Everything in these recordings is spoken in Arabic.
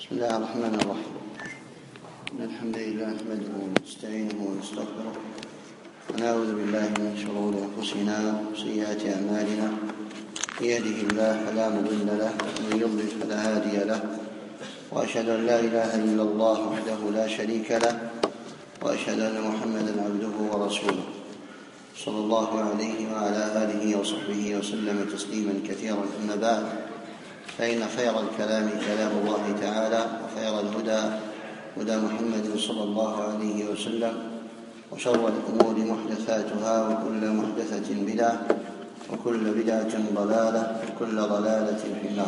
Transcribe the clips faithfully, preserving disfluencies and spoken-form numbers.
بسم الله الرحمن الرحيم. إن الحمد لله نحمده ونستعينه ونستغفره ونعوذ بالله من شرور أنفسنا وسيئات أعمالنا. من يهده الله فلا مضل له ومن يضلل فلا هادي له، وأشهد أن لا إله إلا الله وحده لا شريك له، وأشهد أن محمدا عبده ورسوله صلى الله عليه وعلى آله وصحبه وسلم تسليما كثيرا. أما بعد، فإن خير الكلام كلام الله تعالى، وخير الهدى هدى محمد صلى الله عليه وسلم، وشر الأمور محدثاتها، وكل محدثة بدعة، وكل بدعة ضلالة، وكل ضلالة في النار.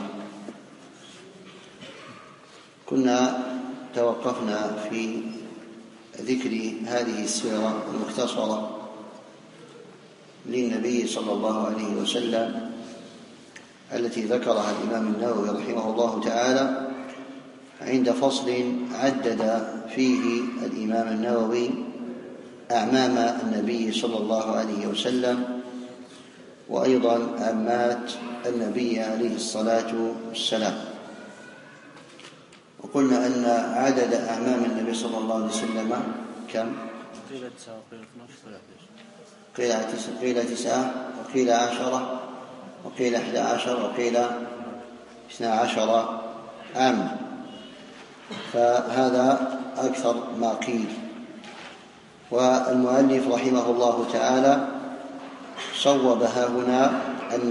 كنا توقفنا في ذكر هذه السيرة المختصرة للنبي صلى الله عليه وسلم التي ذكرها الإمام النووي رحمه الله تعالى عند فصل عدد فيه الإمام النووي أعمام النبي صلى الله عليه وسلم، وأيضا عمات النبي عليه الصلاة والسلام. وقلنا أن عدد أعمام النبي صلى الله عليه وسلم كم؟ قيل تسعة، وقيل عشرة، وقيل إحدى عشر، وقيل اثنا عشر عاما، فهذا أكثر ما قيل. والمؤلف رحمه الله تعالى صوب ها هنا أن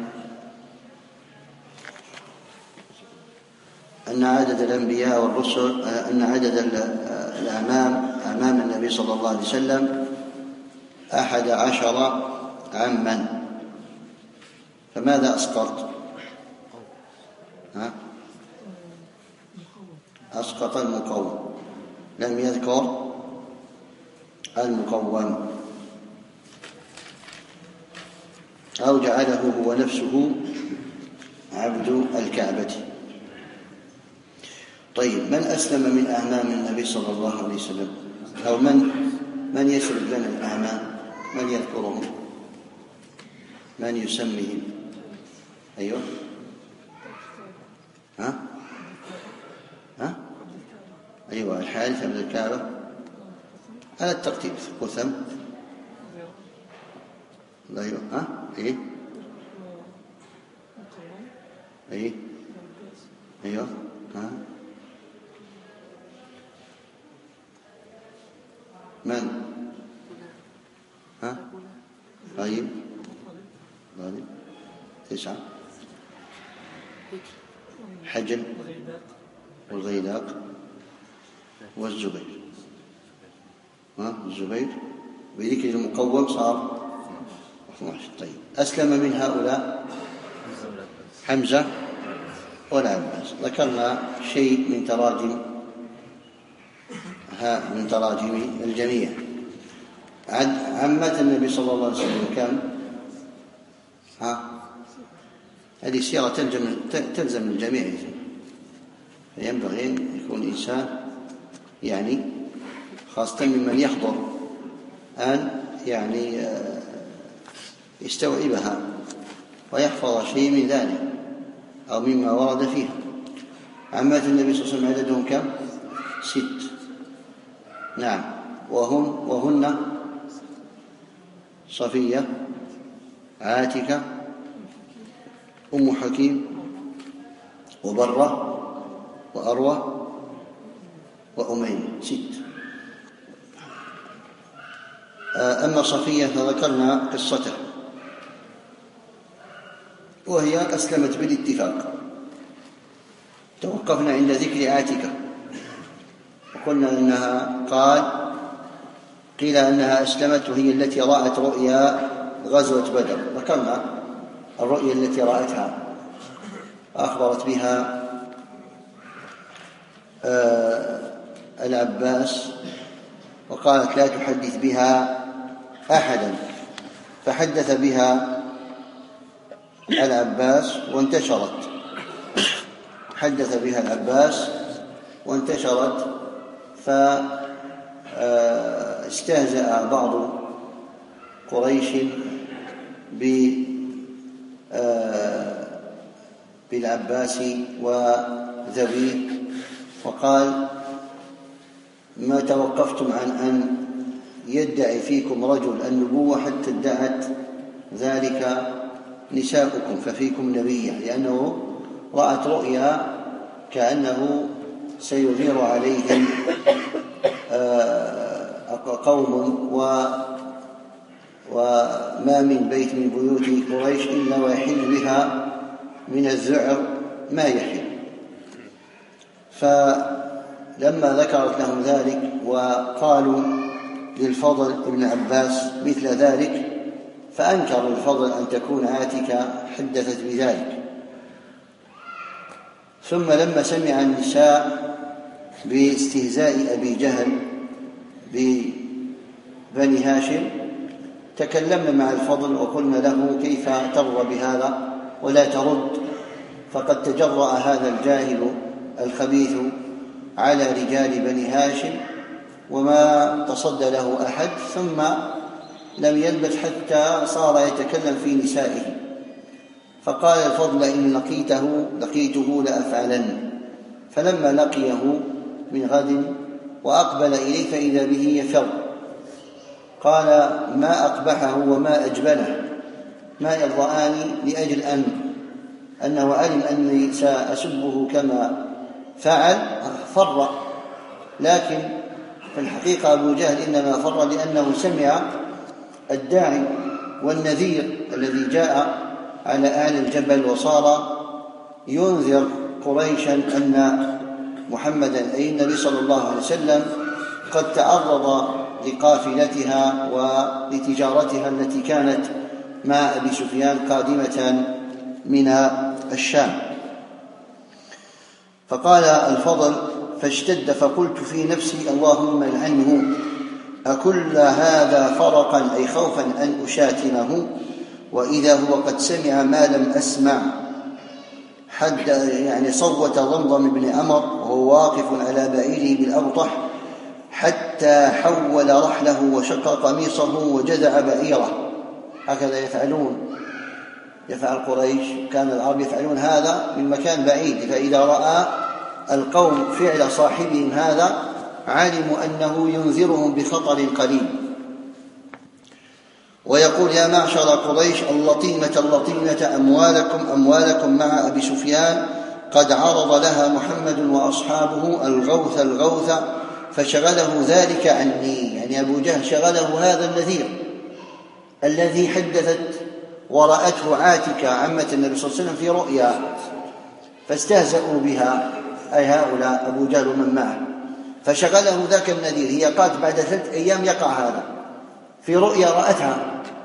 أن عدد الأنبياء والرسل أن عدد الأعمام أعمام النبي صلى الله عليه وسلم أحد عشر عاما. فماذا أسقط؟ ها؟ أسقط المقوم، لم يذكر المقوم، أو جعله هو نفسه عبد الكعبة. طيب، من أسلم من أعمام النبي صلى الله عليه وسلم؟ أو من من يسرد لنا الأعمام؟ من يذكرهم؟ من يسميهم؟ أيوه، ها ها أيوه، الحارث بن الكعبة على الترتيب. قثم، أيوه، ها إيه إيه أيوه، ها من ها طيب طيب تسعة. حجل والغيلاق والزبير. ها الزبير بذكر المقوم صار اثنا عشر. طيب، أسلم من هؤلاء حمزة والعباس. ذكرنا شيء من تراجم ها من تراجم الجميع. عمة النبي صلى الله عليه وسلم كم؟ ها هذه سيرة تلزم تلزم الجميع، فينبغي أن يكون إنسان يعني خاصة ممن يحضر أن يعني يستوعبها ويحفظ شيء من ذلك أو مما ورد فيها. عمات النبي صلى الله عليه وسلم عددهم كم؟ ست. نعم، وهم وهن صفية، عاتكة، أم حكيم، وبرة، وأروى، وأميمة. ست. أما صفية فذكرنا قصته، وهي أسلمت بالاتفاق. توقفنا عند ذكر عاتكة، وقلنا أنها قال قيل أنها أسلمت وهي التي رأت رؤيا غزوة بدر. ذكرنا الرؤيا التي رأتها، أخبرت بها العباس وقالت لا تحدث بها أحدا، فحدث بها العباس وانتشرت. حدث بها العباس وانتشرت، فاستهزأ بعض قريش بالعباس وذويه وقال: ما توقفتم عن أن يدعي فيكم رجل النبوة حتى ادعت ذلك نساؤكم ففيكم نبيا، لأنه رأت رؤيا كأنه سيغير عليهم قوم وما من بيت من بيوت قريش إلا ويحل بها من الذعر ما يحل. فلما ذكرت لهم ذلك وقالوا للفضل ابن عباس مثل ذلك، فأنكر الفضل أن تكون عاتكة حدثت بذلك. ثم لما سمع النساء باستهزاء أبي جهل ببني هاشم تكلمنا مع الفضل وقلنا له: كيف ترضى بهذا ولا ترد؟ فقد تجرأ هذا الجاهل الخبيث على رجال بني هاشم وما تصدى له أحد، ثم لم يلبث حتى صار يتكلم في نسائه. فقال الفضل: إن لقيته لقيته لأفعلن. فلما لقيه من غد وأقبل إليه فإذا به يفر، قال: ما أقبحه وما أجبنه، ما يرضاني لأجل أن أنه علم أني سأسبه كما فعل فر. لكن في الحقيقة أبو جهل إنما فر لأنه سمع الداعي والنذير الذي جاء على أهل الجبل وصار ينذر قريشا أن محمدا أي النبي صلى الله عليه وسلم قد تعرض لقافلتها ولتجارتها التي كانت مع أبي سفيان قادمة من الشام. فقال الفضل: فاشتد فقلت في نفسي: اللهم العنه، أكل هذا فرقا أي خوفا أن أشاتمه، وإذا هو قد سمع ما لم أسمع. حد يعني صوت ضمضم بن عمر وهو واقف على بعيره بالأبطح حتى حول رحله وشق قميصه وجذع بعيره. هكذا يفعلون يفعل قريش، كان العرب يفعلون هذا من مكان بعيد، فإذا رأى القوم فعل صاحبهم هذا علموا أنه ينذرهم بخطر قليل. ويقول: يا معشر قريش اللطيمة اللطيمة، أموالكم أموالكم مع أبي سفيان، قد عرض لها محمد وأصحابه الغوث الغوث فشغله ذلك عني. يعني أبو جهل شغله هذا النذير الذي حدثت ورأته عاتكة عمة النبي صلى الله عليه وسلم في رؤيا، فاستهزأوا بها أي هؤلاء أبو جهل ومن معه، فشغله ذاك النذير. هي قالت بعد ثلاث أيام يقع هذا في رؤيا رأتها،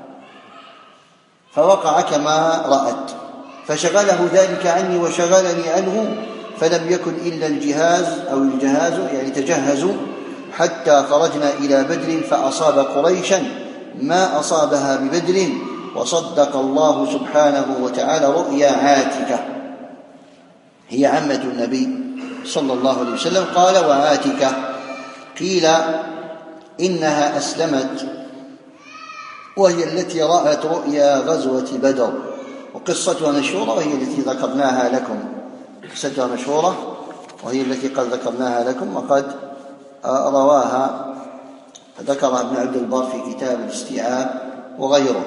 فوقع كما رأت، فشغله ذلك عني وشغلني عنه، فلم يكن إلا الجهاز أو الجهاز يعني تجهزوا حتى خرجنا إلى بدر فأصاب قريشا ما أصابها ببدر، وصدق الله سبحانه وتعالى رؤيا عاتكة هي عمة النبي صلى الله عليه وسلم. قال: وعاتكة قيل إنها أسلمت، وهي التي رأت رؤيا غزوة بدر، وقصتها مشهورة وهي التي ذكرناها لكم قصتها مشهورة وهي التي قد ذكرناها لكم، وقد رواها ذكرها ابن عبد البر في كتاب الاستيعاب وغيره.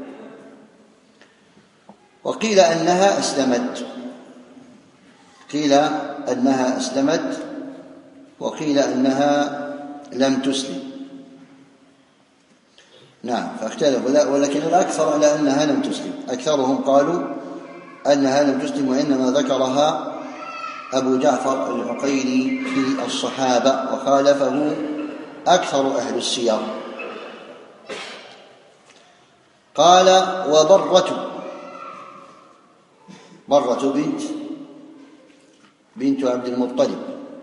وقيل أنها أسلمت قيل أنها أسلمت وقيل أنها لم تسلم. نعم، فاختلفوا، ولكن الأكثر على أنها لم تسلم. أكثرهم قالوا أنها لم تسلم، وإنما ذكرها أبو جعفر العقيلي في الصحابة، وخالفه أكثر أهل السير. قال: وبرة برة بنت بنت عبد المطلب،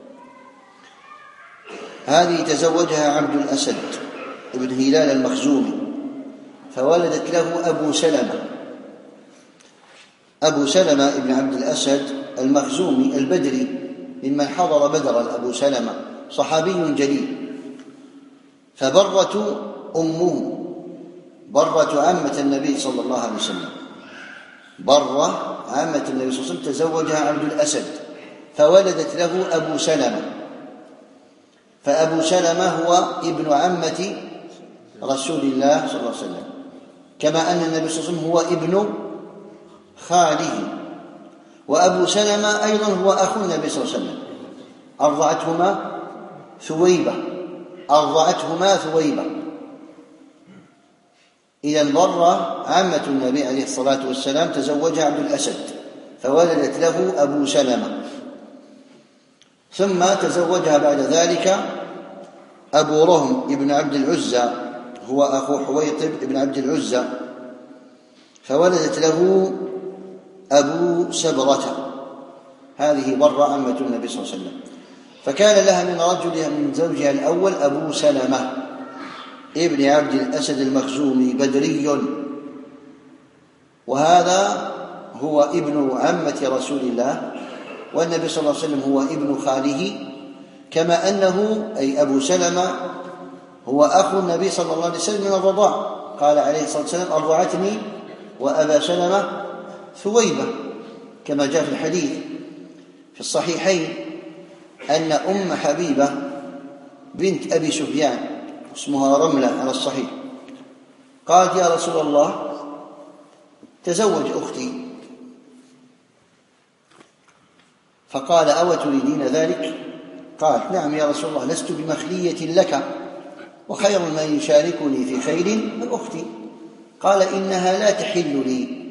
هذه تزوجها عبد الأسد ابن هلال المخزومي، فولدت له أبو سلمة أبو سلمة ابن عبد الأسد المخزومي البدري ممن حضر بدرا. أبو سلمة صحابي جليل. فبرة أمه برة عمة النبي صلى الله عليه وسلم، برة عمة النبي صلى الله عليه وسلم تزوجها عبد الأسد، فولدت له أبو سلمة. فأبو سلمة هو ابن عمة رسول الله صلى الله عليه وسلم، كما أن النبي صلى الله عليه وسلم هو ابن خاله. وأبو سلمة أيضا هو أخو النبي صلى الله عليه وسلم، أرضعتهما ثويبة أرضعتهما ثويبة إذن بر عمة النبي عليه الصلاة والسلام تزوجها عبد الأسد فولدت له أبو سلمة. ثم تزوجها بعد ذلك أبو رهم ابن عبد العزى، هو أخو حويطب ابن عبد العزى، فولدت له أبو سبرة. هذه بر عمة النبي صلى الله عليه وسلم. فكان لها من رجلها من زوجها الأول أبو سلمة ابن عبد الأسد المخزومي بدري، وهذا هو ابن عمة رسول الله، والنبي صلى الله عليه وسلم هو ابن خاله، كما أنه أي أبو سلمة هو أخو النبي صلى الله عليه وسلم من الرضاع. قال عليه الصلاة والسلام: أرضعتني وأبا سلمة ثويبة، كما جاء في الحديث في الصحيحين أن أم حبيبة بنت أبي سفيان اسمها رملة على الصحيح قالت: يا رسول الله تزوج أختي. فقال: أو تريدين ذلك؟ قالت: نعم يا رسول الله، لست بمخلية لك، وخير من يشاركني في خير من أختي. قال: إنها لا تحل لي،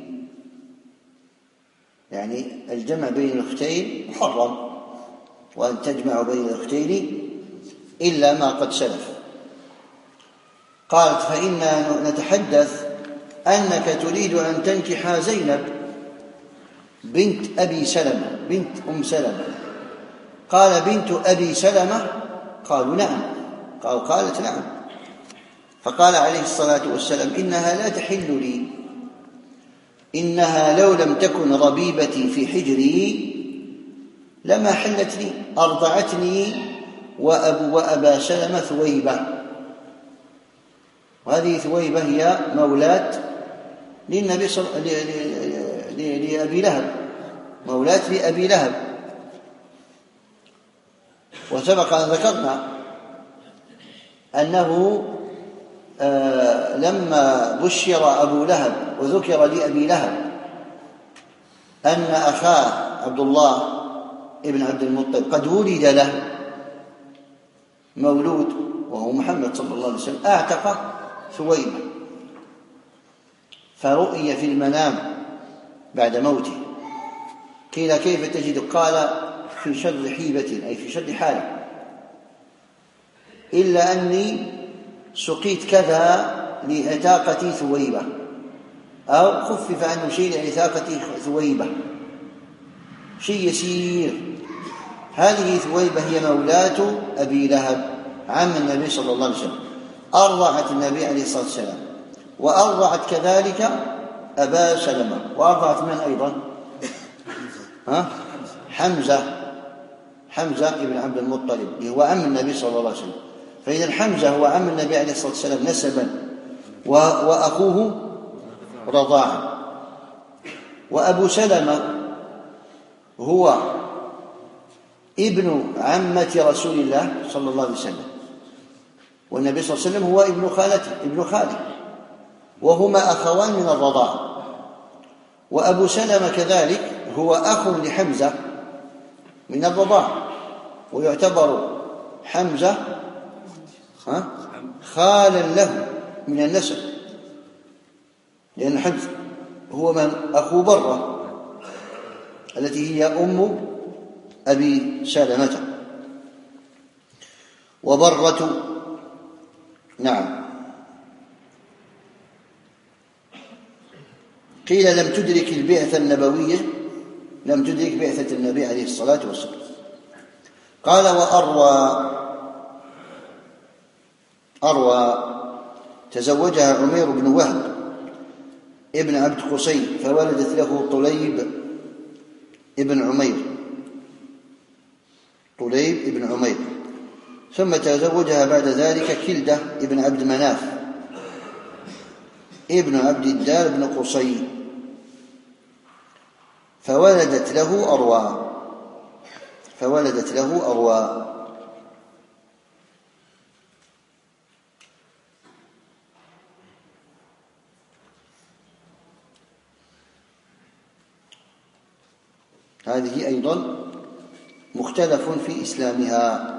يعني الجمع بين الأختين محرم، وأن تجمع بين الأختين إلا ما قد سلف. قالت: فإنا نتحدث أنك تريد أن تنكح زينب بنت أبي سلمة بنت أم سلمة. قال: بنت أبي سلمة؟ قالوا: نعم. قالوا: قالت: نعم. فقال عليه الصلاة والسلام: إنها لا تحل لي، إنها لو لم تكن ربيبتي في حجري لما حلت لي، أرضعتني وأبو وأبا سلمة ثويبة. وهذه ثويبة هي مولاة للنبي صلى لأبي لهب، مولاة لأبي لهب. وسبق أن ذكرنا أنه آه لما بشر أبو لهب وذكر لأبي لهب أن أخاه عبد الله ابن عبد المطلب قد ولد له مولود وهو محمد صلى الله عليه وسلم، أعتق ثويبة. فرؤي في المنام بعد موته، قيل: كيف تجد؟ قال: في شر حيبة، أي في شر حال، إلا أني سقيت كذا لعتاقتي ثويبة، أو خفف عنه شيء لعتاقتي ثويبة، شيء يسير. هذه ثويبة هي مولاة أبي لهب عم النبي صلى الله عليه وسلم، أرضعت النبي عليه الصلاة والسلام، وأرضعت كذلك أبا سلمة، وأرضعت من أيضا؟ ها؟ حمزة حمزة ابن عبد المطلب هو عم النبي صلى الله عليه وسلم. فإذا حمزة هو عم النبي عليه الصلاة والسلام نسبا، وأخوه رضاعا. وأبو سلمة هو ابن عمة رسول الله صلى الله عليه وسلم، والنبي صلى الله عليه وسلم هو ابن خالته ابن خاله، وهما أخوان من الرضاعة. وأبو سلمة كذلك هو أخ لحمزة من الرضاعة، ويعتبر حمزة خالا له من النسب، لأن حمزة هو من أخو برة التي هي أم أبي سلمة. وبرة نعم قيل لم تدرك البعثة النبوية، لم تدرك بعثة النبي عليه الصلاة والسلام. قال: وأروى أروى تزوجها عمير بن وهب ابن عبد قصي، فولدت له طليب ابن عمير طليب ابن عمير ثم تزوجها بعد ذلك كلدة ابن عبد مناف ابن عبد الدار بن قصي، فولدت له أروى. فولدت له أروى. هذه أيضا مختلف في إسلامها.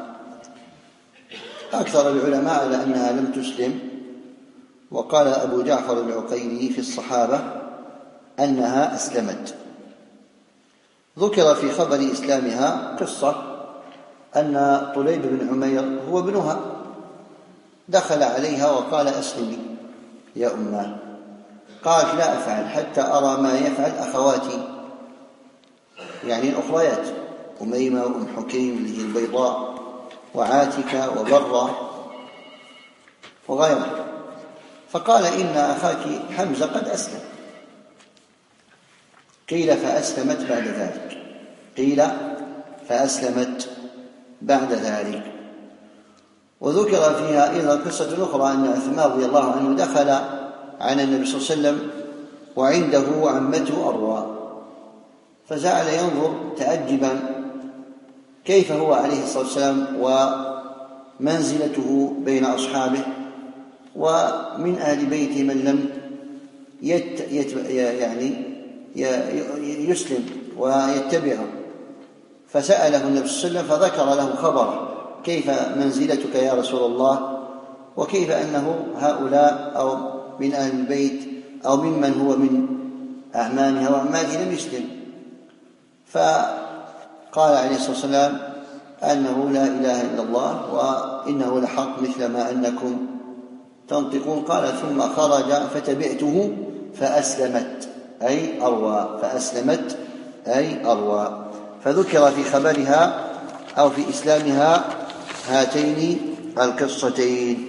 أكثر العلماء على أنها لم تسلم، وقال أبو جعفر العقيلي في الصحابة أنها أسلمت. ذكر في خبر إسلامها قصة أن طليب بن عمير هو ابنها دخل عليها وقال أسلمي يا أماه، قالت لا أفعل حتى أرى ما يفعل أخواتي، يعني الأخريات، أميمة وأم حكيم اللي هي البيضاء وعاتكة وبرة وغيرها. فقال إن أخاك حمزة قد أسلم. قيل فأسلمت بعد ذلك قيل فأسلمت بعد ذلك. وذكر فيها أيضا قصة أخرى أن عثمان رضي الله عنه دخل على النبي صلى الله عليه وسلم وعنده عمته أروى، فجعل ينظر تأجبا كيف هو عليه الصلاة والسلام ومنزلته بين أصحابه ومن أهل بيته من لم يت يت يعني يسلم ويتبعه. فسأله النبي صلى الله عليه وسلم فذكر له خبره، كيف منزلتك يا رسول الله، وكيف أنه هؤلاء أو من أهل البيت أو ممن هو من أعمامها وأعماته لم يسلم. فقال عليه الصلاة والسلام أنه لا إله إلا الله وإنه لحق مثل ما أنكم تنطقون. قال ثم خرج فتبعته فأسلمت أي أروى فأسلمت أي أروى. فذكر في خبرها أو في إسلامها هاتين القصتين.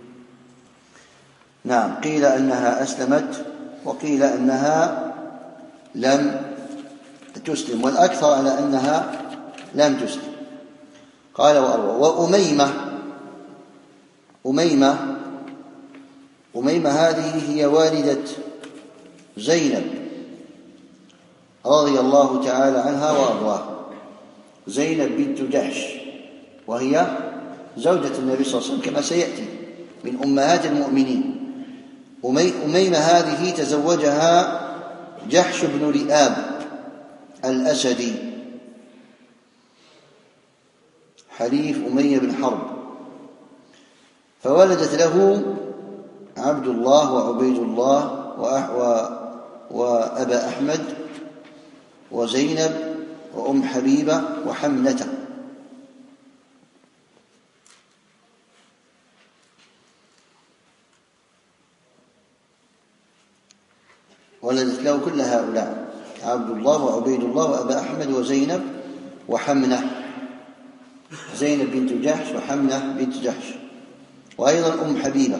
نعم، قيل أنها أسلمت وقيل أنها لم تسلم، والأكثر على أنها لم تسلم. قال وأروى. وأميمة أميمة أميمة هذه هي والدة زينب رضي الله تعالى عنها وأرضاها، زينب بنت جحش، وهي زوجة النبي صلى الله عليه وسلم كما سيأتي، من أمهات المؤمنين. أميمة هذه تزوجها جحش بن رئاب الأسدي حليف أمية بن حرب، فولدت له عبد الله وعبيد الله وأبا أحمد وزينب وأم حبيبة وحمنة. ولدت له كل هؤلاء، عبد الله وعبيد الله وأبا أحمد وزينب وحمنة، زينب بنت جحش وحمنة بنت جحش، وأيضا أم حبيبة.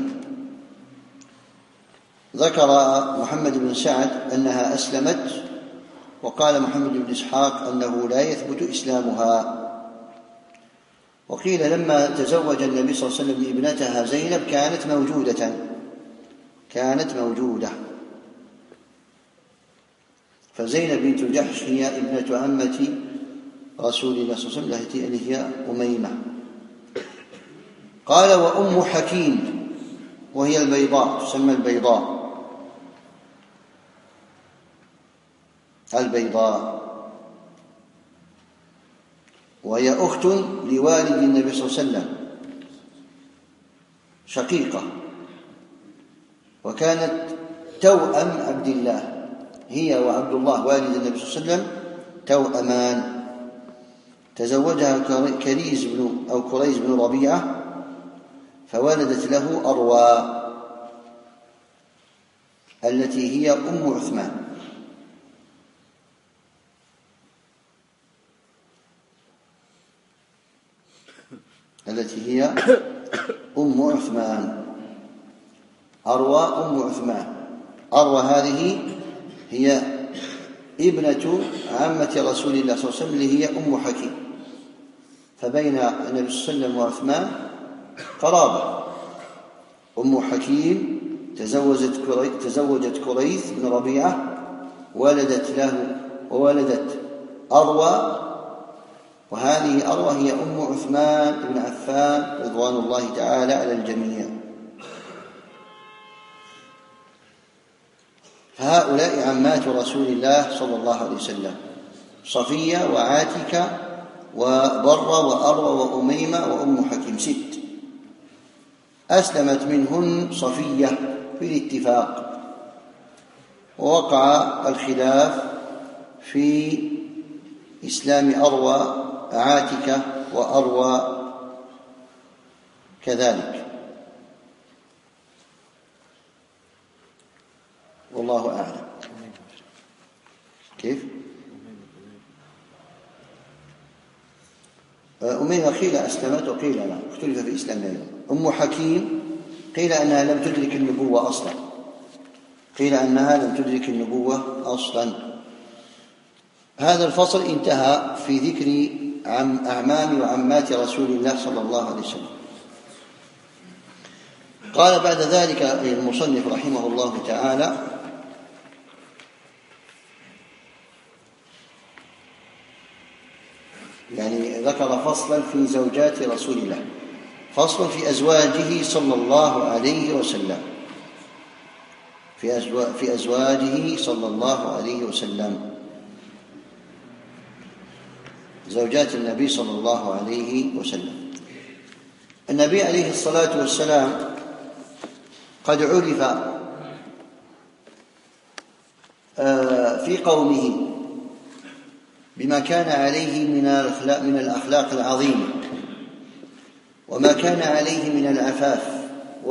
ذكر محمد بن سعد أنها أسلمت، وقال محمد بن إسحاق أنه لا يثبت إسلامها. وقيل لما تزوج النبي صلى الله عليه وسلم ابنتها زينب كانت موجودة كانت موجودة فزينب بنت جحش هي ابنة عمة رسول الله صلى الله عليه وسلم التي هي أميمة. قال وأم حكيم وهي البيضاء، تسمى البيضاء البيضاء وهي أخت لوالد النبي صلى الله عليه وسلم، شقيقة، وكانت توأم عبد الله، هي وعبد الله والد النبي صلى الله عليه وسلم توأمان. تزوجها كريز بن أو كريز بن ربيعة فولدت له أروى التي هي أم عثمان. التي هي أم عثمان أروى أم عثمان. أروى هذه هي ابنة عمة رسول الله صلى الله عليه وسلم اللي هي أم حكيم، فبين النبي صلى الله عليه وسلم وعثمان قرابة. أم حكيم تزوجت كري... تزوجت كريث بن ربيعة، ولدت له وولدت أروى وهذه أروى هي أم عثمان بن عفان رضوان الله تعالى على الجميع. فهؤلاء عمات رسول الله صلى الله عليه وسلم: صفية وعاتكة وبرة وأروى وأميمة وأم حكيم، ست. أسلمت منهن صفية بالاتفاق، ووقع الخلاف في إسلام أروى عاتكة وأروى كذلك، والله أعلم. كيف؟ أميمة قيل أسلمت وقيل لا، اختلف في إسلامها. أم حكيم قيل أنها لم تدرك النبوة أصلا، قيل أنها لم تدرك النبوة أصلا. هذا الفصل انتهى في ذكر عم أعمام وعمات رسول الله صلى الله عليه وسلم. قال بعد ذلك المصنف رحمه الله تعالى: يعني ذكر فصلا في زوجات رسول الله، فصل في أزواجه صلى الله عليه وسلم، في, أزواج في أزواجه صلى الله عليه وسلم، زوجات النبي صلى الله عليه وسلم. النبي عليه الصلاة والسلام قد عرف في قومه بما كان عليه من الأخلاق العظيمة، وما كان عليه من العفاف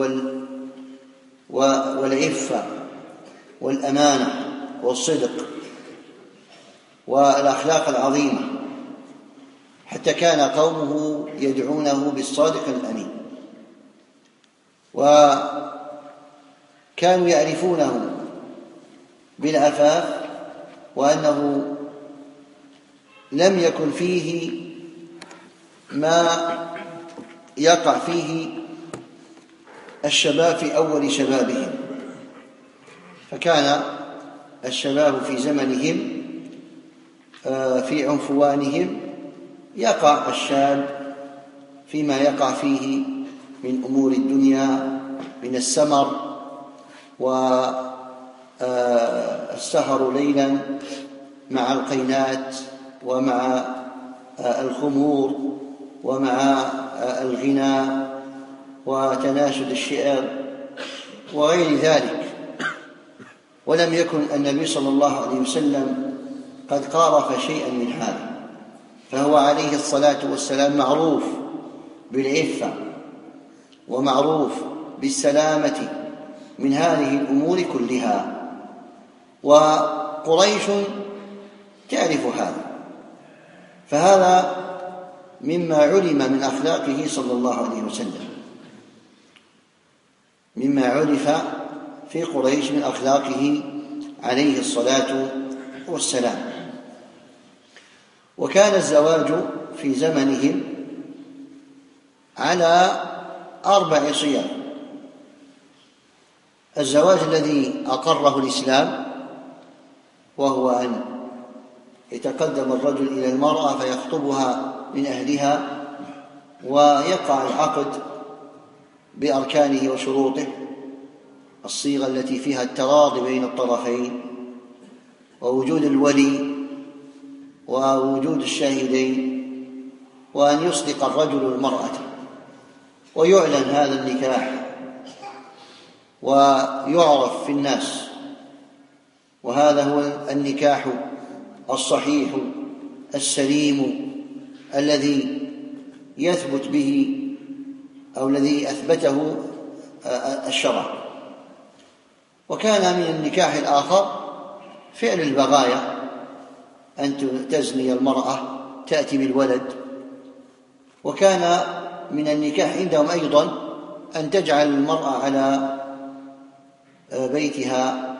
والعفة والأمانة والصدق والأخلاق العظيمة، حتى كان قومه يدعونه بالصادق الأمين، وكانوا يعرفونه بالعفاف، وأنه لم يكن فيه ما يقع فيه الشباب في أول شبابهم، فكان الشباب في زمنهم في عنفوانهم يقع الشاب فيما يقع فيه من أمور الدنيا، من السمر والسهر ليلا مع القينات ومع الخمور ومع الغنى وتناشد الشعر وغير ذلك. ولم يكن النبي صلى الله عليه وسلم قد قارف شيئا من هذا، فهو عليه الصلاة والسلام معروف بالعفة ومعروف بالسلامة من هذه الأمور كلها، وقريش تعرف هذا، فهذا مما علم من أخلاقه صلى الله عليه وسلم، مما عرف في قريش من أخلاقه عليه الصلاة والسلام. وكان الزواج في زمنهم على أربع صيغ: الزواج الذي أقره الإسلام، وهو أن يتقدم الرجل إلى المرأة فيخطبها من أهلها، ويقع العقد بأركانه وشروطه، الصيغة التي فيها التراضي بين الطرفين ووجود الولي ووجود الشاهدين، وأن يصدق الرجل المرأة ويعلن هذا النكاح ويعرف في الناس، وهذا هو النكاح الصحيح السليم الذي يثبت به أو الذي أثبته الشرع. وكان من النكاح الآخر فعل البغايا، أن تزني المرأة تأتي بالولد. وكان من النكاح عندهم أيضا أن تجعل المرأة على بيتها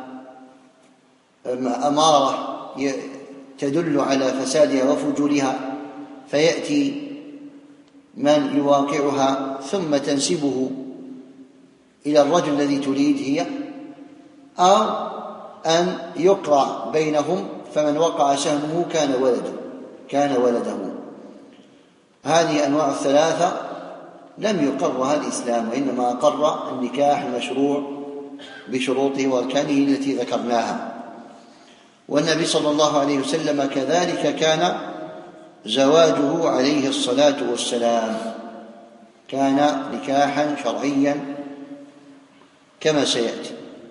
أمارة تدل على فسادها وفجورها، فيأتي من يواقعها ثم تنسبه إلى الرجل الذي تريد هي، أو أن يقرع بينهم فمن وقع سهمه كان ولده كان ولده هذه الأنواع الثلاثة لم يقرها الإسلام، وإنما أقر النكاح المشروع بشروطه وأركانه التي ذكرناها. والنبي صلى الله عليه وسلم كذلك كان زواجه عليه الصلاة والسلام كان نكاحا شرعيا كما سيأتي.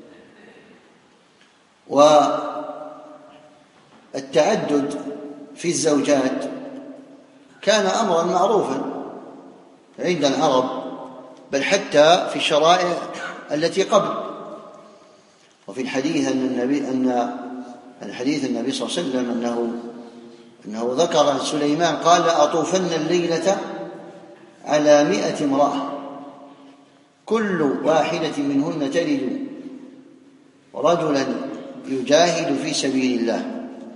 والتعدد في الزوجات كان أمرا معروفا عند العرب، بل حتى في الشرائع التي قبل. وفي الحديث أن النبي أن الحديث النبي صلى الله عليه وسلم أنه أنه ذكر عن سليمان قال: أطوفن الليلة على مئة امرأة كل واحدة منهن تلد رجلا يجاهد في سبيل الله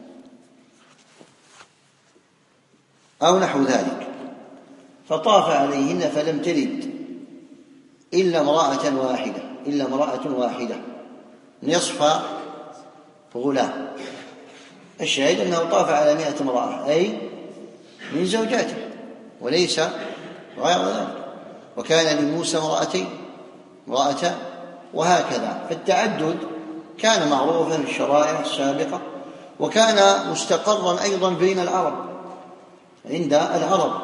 أو نحو ذلك، فطاف عليهن فلم تلد إلا امرأة واحدة إلا امرأة واحدة نصف غلام. الشاهد أنه طاف على مئة امرأة أي من زوجاته وليس غير ذلك. وكان لموسى امرأتين امرأتان وهكذا. فالتعدد كان معروفا في الشرائع السابقة، وكان مستقرا أيضا بين العرب عند العرب.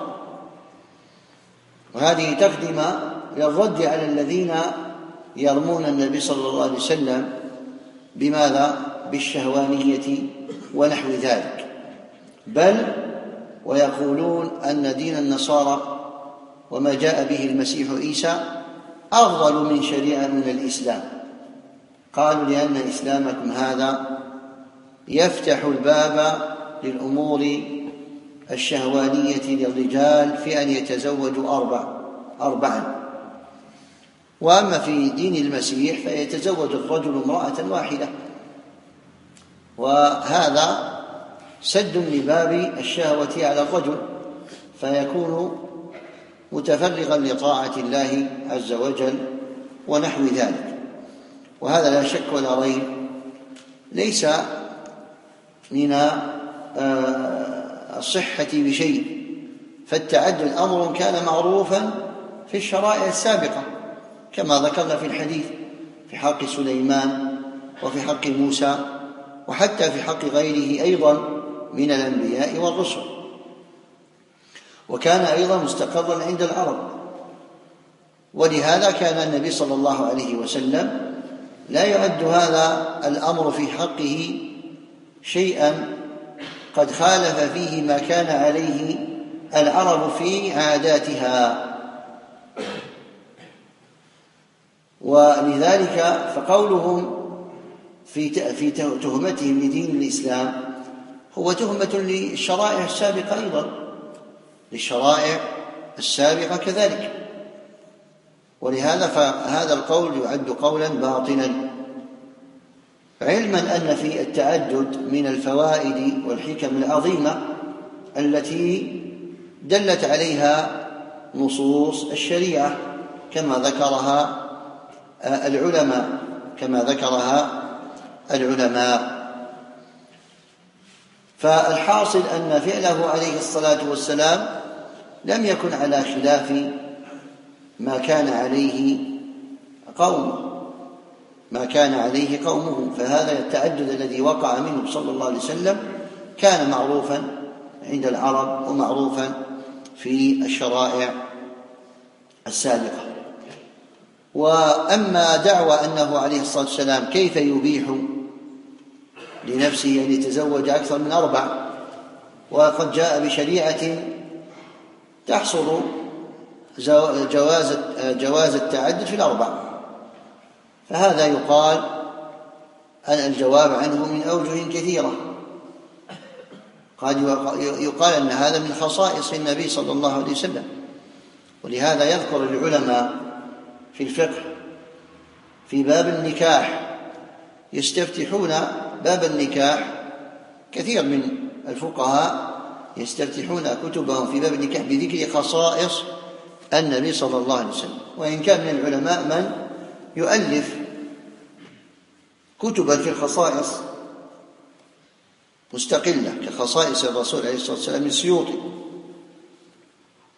وهذه تقدم للرد على الذين يرمون النبي صلى الله عليه وسلم بماذا؟ بالشهوانية ونحو ذلك، بل ويقولون أن دين النصارى وما جاء به المسيح عيسى أفضل من شريعة من الإسلام. قالوا لأن إسلامكم هذا يفتح الباب للأمور الشهوانية للرجال في أن يتزوجوا أربع أربعا، وأما في دين المسيح فيتزوج الرجل امرأة واحدة، وهذا سد لباب الشهوة على الرجل فيكون متفرغا لطاعة الله عز وجل ونحو ذلك. وهذا لا شك ولا ريب ليس من الصحة بشيء، فالتعدد أمر كان معروفا في الشرائع السابقة كما ذكرنا في الحديث في حق سليمان وفي حق موسى وحتى في حق غيره أيضا من الأنبياء والرسل. وكان أيضا مستقرا عند العرب، ولهذا كان النبي صلى الله عليه وسلم لا يعد هذا الأمر في حقه شيئا قد خالف فيه ما كان عليه العرب في عاداتها. ولذلك فقولهم في في تهمتهم لدين الإسلام هو تهمة للشرائع السابقة أيضا للشرائع السابقة كذلك. ولهذا فهذا القول يعد قولا باطلا، علما أن في التعدد من الفوائد والحكم العظيمة التي دلت عليها نصوص الشريعة كما ذكرها العلماء كما ذكرها العلماء. فالحاصل أن فعله عليه الصلاة والسلام لم يكن على خلاف ما كان عليه قومه ما كان عليه قومه فهذا التعدد الذي وقع منه صلى الله عليه وسلم كان معروفا عند العرب ومعروفا في الشرائع السابقة. وأما دعوى أنه عليه الصلاة والسلام كيف يبيح لنفسه أن يتزوج أكثر من أربع وقد جاء بشريعة تحصر جواز جواز التعدد في الأربع، فهذا يقال أن الجواب عنه من أوجه كثيرة. قد يقال أن هذا من خصائص النبي صلى الله عليه وسلم، ولهذا يذكر العلماء في الفقه في باب النكاح يستفتحون باب النكاح، كثير من الفقهاء يستفتحون كتبهم في باب النكاح بذكر خصائص النبي صلى الله عليه وسلم. وإن كان من العلماء من يؤلف كتبا في الخصائص مستقلة كخصائص الرسول عليه الصلاة والسلام السيوطي،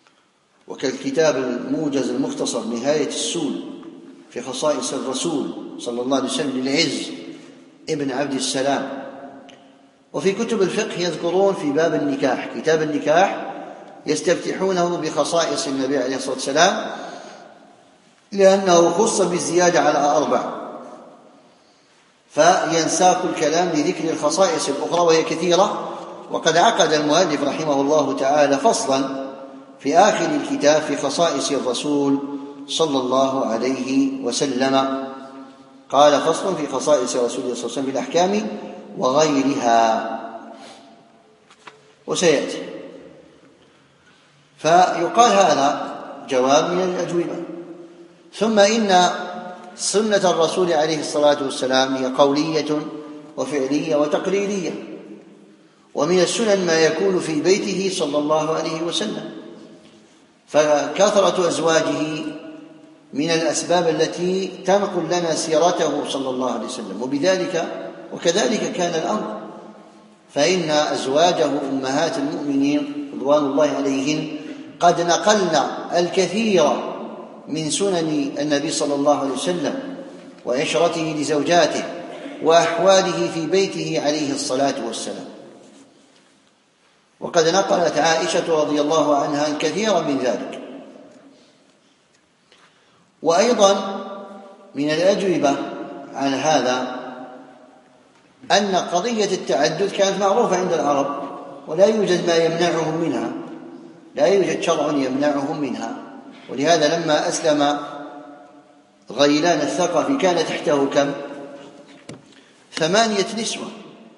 وكالكتاب الموجز المختصر نهاية السول في خصائص الرسول صلى الله عليه وسلم للعز ابن عبد السلام. وفي كتب الفقه يذكرون في باب النكاح، كتاب النكاح يستفتحونه بخصائص النبي عليه الصلاة والسلام لأنه خص بالزيادة على أربع، فينساق الكلام لذكر الخصائص الأخرى وهي كثيرة. وقد عقد المؤلف رحمه الله تعالى فصلا في آخر الكتاب في خصائص الرسول صلى الله عليه وسلم، قال فصل في خصائص رسول الله صلى الله عليه وسلم في الأحكام وغيرها، وسيأتي. فيقال هذا جواب من الأجوبة. ثم إن سنة الرسول عليه الصلاة والسلام هي قولية وفعلية وتقريرية، ومن السنن ما يكون في بيته صلى الله عليه وسلم، فكثرة أزواجه من الأسباب التي تنقل لنا سيرته صلى الله عليه وسلم، وبذلك وكذلك كان الأمر، فإن أزواجه أمهات المؤمنين رضوان الله عليهن قد نقلنا الكثير من سنن النبي صلى الله عليه وسلم وعشرته لزوجاته وأحواله في بيته عليه الصلاة والسلام. وقد نقلت عائشة رضي الله عنها الكثير من ذلك. وأيضا من الأجوبة على هذا أن قضية التعدد كانت معروفة عند العرب، ولا يوجد ما يمنعهم منها، لا يوجد شرع يمنعهم منها. ولهذا لما أسلم غيلان الثقفي كان تحته كم؟ ثمانية نسوة.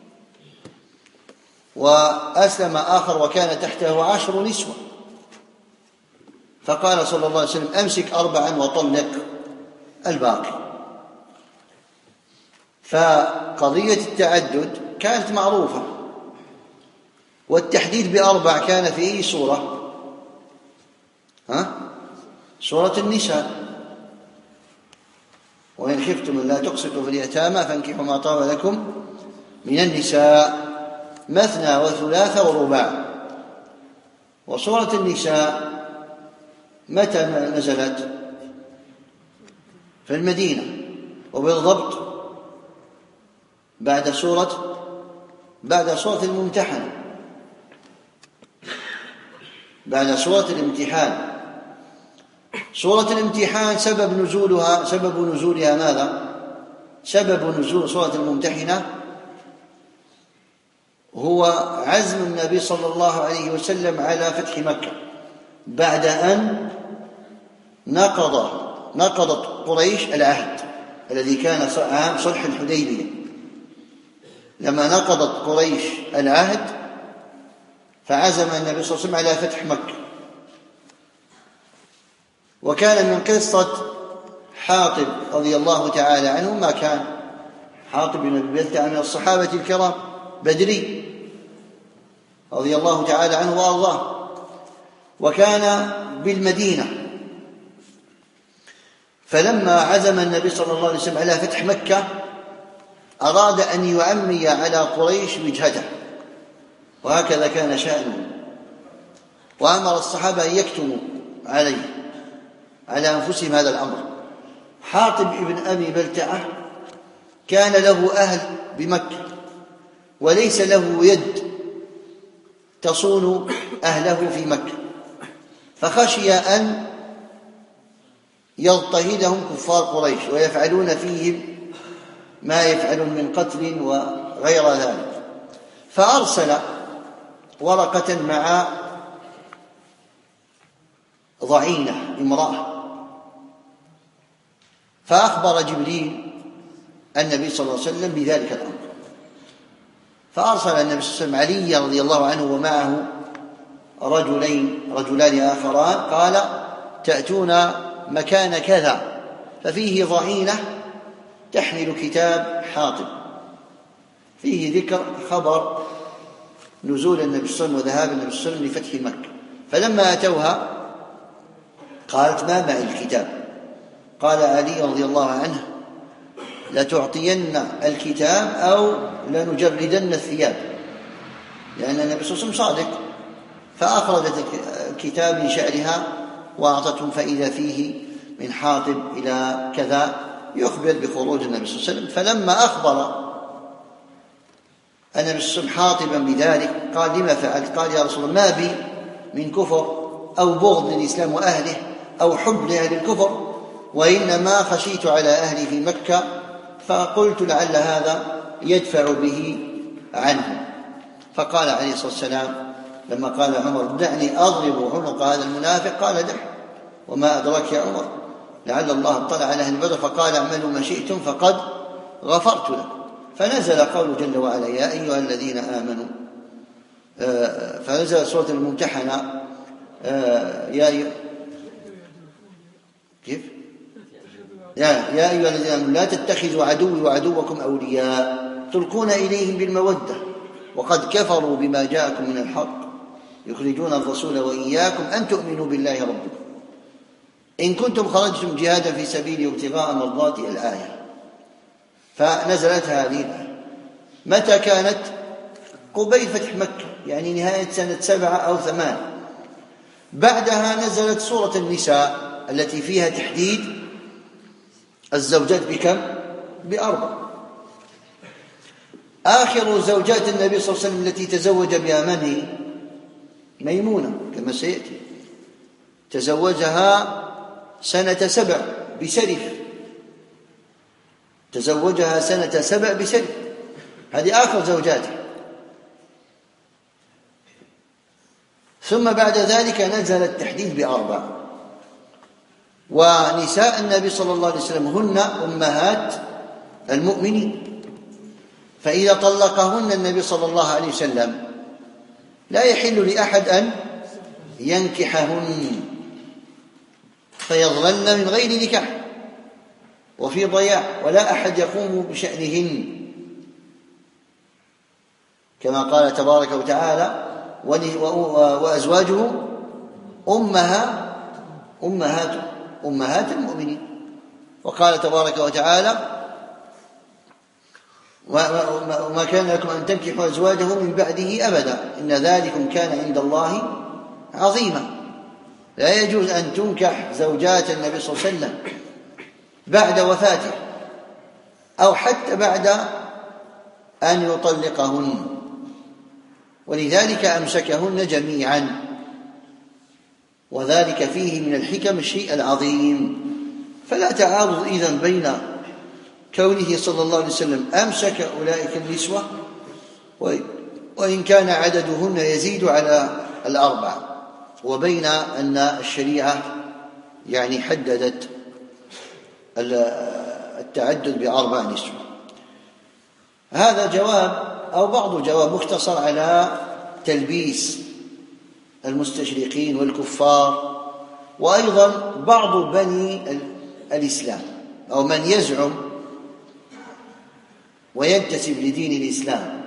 وأسلم آخر وكان تحته عشر نسوة، فقال صلى الله عليه وسلم أمسك أربعا وطلق الباقي. فقضية التعدد كانت معروفة، والتحديد بأربع كان في أي سورة؟ ها؟ سورة النساء. وإن خفتم لا تقسطوا في اليتامى فانكحوا ما طاب لكم من النساء مثنى وثلاث ورباع. وسورة النساء متى نزلت؟ في المدينة، وبالضبط بعد سورة بعد سورة الممتحنة، بعد سورة الامتحان. سورة الامتحان سبب نزولها سبب نزولها ماذا؟ سبب نزول سورة الممتحنة هو عزم النبي صلى الله عليه وسلم على فتح مكة بعد أن نقض نقضت قريش العهد الذي كان عام صلح الحديبية. لما نقضت قريش العهد فعزم النبي صلى الله عليه وسلم على فتح مكة. وكان من قصة حاطب رضي الله تعالى عنه ما كان. حاطب بن أبي بلتعة من الصحابة الكرام بدري رضي الله تعالى عنه وأرضاه، وكان بالمدينة. فلما عزم النبي صلى الله عليه وسلم على فتح مكة أراد أن يعمي على قريش وجهته، وهكذا كان شأنه، وأمر الصحابة أن يكتموا عليه على أنفسهم هذا الأمر. حاطب ابن أبي بلتعة كان له أهل بمكة وليس له يد تصون أهله في مكة، فخشي أن يضطهدهم كفار قريش ويفعلون فيهم ما يفعلون من قتل وغير ذلك، فأرسل ورقة مع ضعينة امرأة، فأخبر جبريل النبي صلى الله عليه وسلم بذلك الأمر. فأرسل النبي صلى الله عليه وسلم علي رضي الله عنه ومعه رجلين رجلان آخران، قال تأتون مكان كذا ففيه ضعينة تحمل كتاب حاطب فيه ذكر خبر نزول النبي صلى الله عليه وسلم وذهاب النبي صلى الله عليه وسلم لفتح مكة. فلما أتوها قالت ما معي الكتاب؟ قال علي رضي الله عنه لتعطين الكتاب أو لنجردن الثياب، لأن النبي صلى الله عليه وسلم صادق. فأخرجت الكتاب من شعرها وأعطتهم فإذا فيه من حاطب إلى كذا يخبر بخروج النبي صلى الله عليه وسلم. فلما أخبر النبي صلى الله عليه وسلم حاطبا بذلك قال: لما فعلت؟ قال: يا رسول الله ما بي من كفر أو بغض للإسلام وأهله أو حب لأهل الكفر، وإنما خشيت على أهلي في مكة فقلت لعل هذا يدفع به عنه. فقال عليه الصلاة والسلام لما قال عمر: دعني أضرب عنق هذا المنافق، قال: دع، وما أدرك يا عمر لعل الله اطلع على أهل بدر فقال: اعملوا ما شئتم فقد غفرت لكم. فنزل قوله جل وعلا: يا أيها الذين آمنوا، فنزل سورة الممتحنة: يا كيف يا يا أيها الذين آمنوا لا تتخذوا عدوي وعدوكم أولياء تلقون إليهم بالمودة وقد كفروا بما جاءكم من الحق يخرجون الرسول وإياكم أن تؤمنوا بالله ربكم إن كنتم خرجتم جهادا في سبيلي وابتغاء مرضاتي. الآية. فنزلت هذه الآية. متى كانت؟ قبيل فتح مكة، يعني نهاية سنة سبعة أو ثمان. بعدها نزلت سورة النساء التي فيها تحديد الزوجات بكم؟ بأربع. آخر زوجات النبي صلى الله عليه وسلم التي تزوج بها من هي؟ ميمونة كما سيأتي، تزوجها سنة سبع بسرف، تزوجها سنة سبع بسرف، هذه آخر زوجاته. ثم بعد ذلك نزل التحديد بأربع. ونساء النبي صلى الله عليه وسلم هن أمهات المؤمنين، فإذا طلقهن النبي صلى الله عليه وسلم لا يحل لأحد أن ينكحهن فيظلن من غير نكاح وفي ضياع، ولا أحد يقوم بشأنهن، كما قال تبارك وتعالى: وأزواجه أمها أمهات أمهات المؤمنين. وقال تبارك وتعالى: وما كان لكم أن تنكحوا أزواجه من بعده أبدا إن ذلكم كان عند الله عظيما. لا يجوز أن تنكح زوجات النبي صلى الله عليه وسلم بعد وفاته أو حتى بعد أن يطلقهن، ولذلك أمسكهن جميعا، وذلك فيه من الحكم الشيء العظيم. فلا تعارض إذن بين كونه صلى الله عليه وسلم أمسك أولئك النسوة وإن كان عددهن يزيد على الأربع، وبين أن الشريعة يعني حددت التعدد بأربع نسوة. هذا جواب أو بعض جواب مختصر على تلبيس المستشرقين والكفار، وأيضا بعض بني الإسلام أو من يزعم وينتسب لدين الإسلام،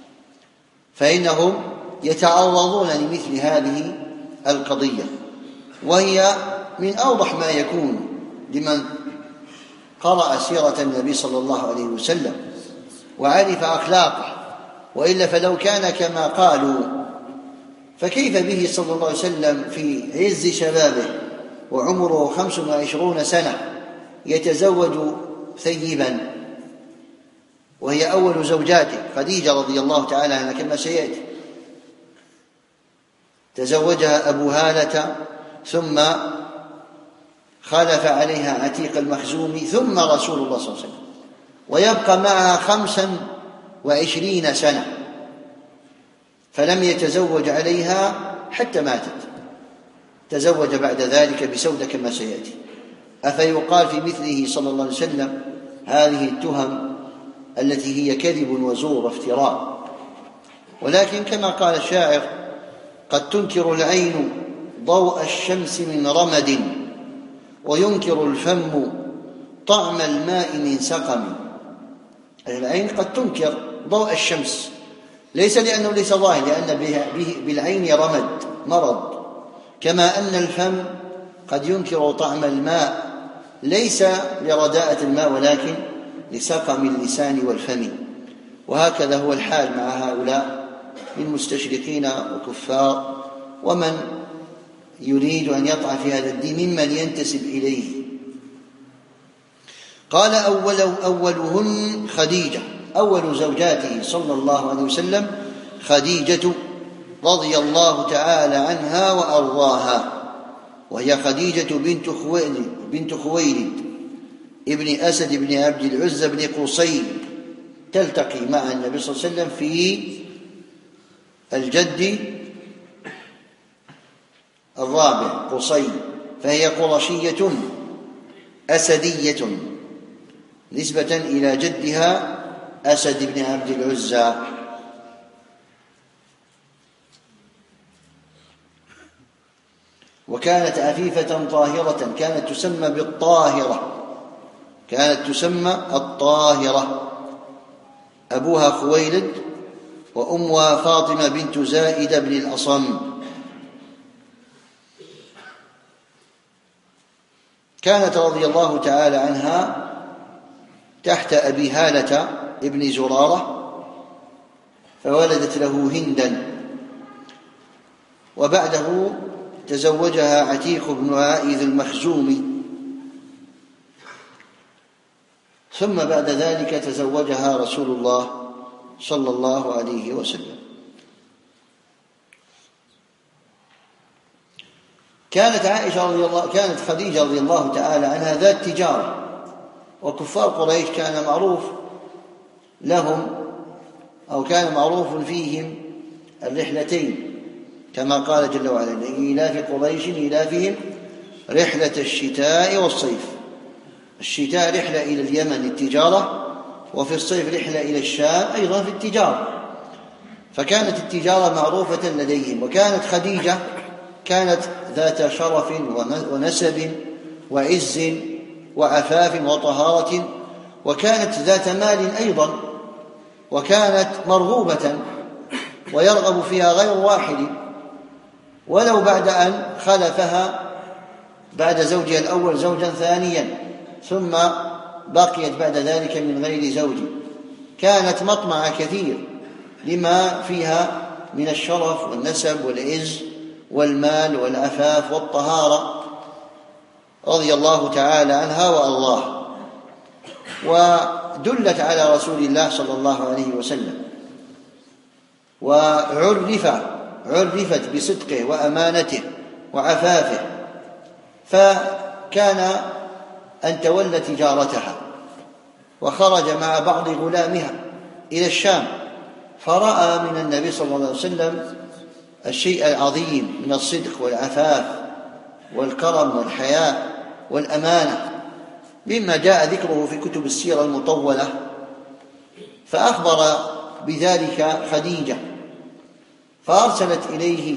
فإنهم يتعرضون لمثل هذه القضية، وهي من أوضح ما يكون لمن قرأ سيرة النبي صلى الله عليه وسلم وعرف أخلاقه. وإلا فلو كان كما قالوا فكيف به صلى الله عليه وسلم في عز شبابه وعمره خمس وعشرون سنة يتزوج ثيبا، وهي أول زوجاته خديجة رضي الله تعالى عنها كما سيأتي، تزوجها أبو هالة ثم خلف عليها عتيق المخزومي ثم رسول الله صلى الله عليه وسلم، ويبقى معها خمسا وعشرين سنة، فلم يتزوج عليها حتى ماتت. تزوج بعد ذلك بسودة كما سيأتي. أفيقال في مثله صلى الله عليه وسلم هذه التهم التي هي كذب وزور وافتراء؟ ولكن كما قال الشاعر: قد تنكر العين ضوء الشمس من رمد وينكر الفم طعم الماء من سقم. العين قد تنكر ضوء الشمس ليس لأنه ليس ظاهر، لأن بالعين رمد مرض، كما أن الفم قد ينكر طعم الماء ليس لرداءة الماء ولكن لسقم اللسان والفم. وهكذا هو الحال مع هؤلاء من مستشرقين وكفار ومن يريد أن يطعن في هذا الدين ممن ينتسب إليه. قال أول أولهن خديجة، أول زوجاته صلى الله عليه وسلم خديجة رضي الله تعالى عنها وأرضاها، وهي خديجة بنت خويلد بنت خويلد ابن أسد بن عبد العزى بن قصي، تلتقي مع النبي صلى الله عليه وسلم في الجد الرابع قصي، فهي قرشية أسدية نسبة إلى جدها أسد بن عبد العزى. وكانت عفيفة طاهرة، كانت تسمى بالطاهرة، كانت تسمى الطاهرة. أبوها خويلد وأمها فاطمة بنت زائدة بن الأصم. كانت رضي الله تعالى عنها تحت أبي هالة ابن زرارة، فولدت له هندا، وبعده تزوجها عتيق بن عائذ المخزومي، ثم بعد ذلك تزوجها رسول الله صلى الله عليه وسلم. كانت عائشة رضي الله كانت خديجة رضي الله تعالى عنها ذات تجارة، وكفار قريش كان معروف لهم أو كان معروف فيهم الرحلتين، كما قال جل وعلا: لإيلاف قريش إيلافهم رحلة الشتاء والصيف. الشتاء رحلة إلى اليمن التجارة، وفي الصيف رحلة إلى الشام أيضا في التجارة، فكانت التجارة معروفة لديهم. وكانت خديجة كانت ذات شرف ونسب وعز وعفاف وطهارة، وكانت ذات مال أيضا، وكانت مرغوبة ويرغب فيها غير واحد، ولو بعد أن خلفها بعد زوجها الأول زوجا ثانيا، ثم بقيت بعد ذلك من غير زوج. كانت مطمع كثير لما فيها من الشرف والنسب والعز والمال والعفاف والطهارة، رضي الله تعالى عنها وأرضاها. ودلت على رسول الله صلى الله عليه وسلم، وعرف عرفت بصدقه وأمانته وعفافه، فكان أن تولى تجارتها، وخرج مع بعض غلامها إلى الشام، فرأى من النبي صلى الله عليه وسلم الشيء العظيم من الصدق والعفاف والكرم والحياء والأمانة، مما جاء ذكره في كتب السيرة المطولة. فأخبر بذلك خديجة، فأرسلت إليه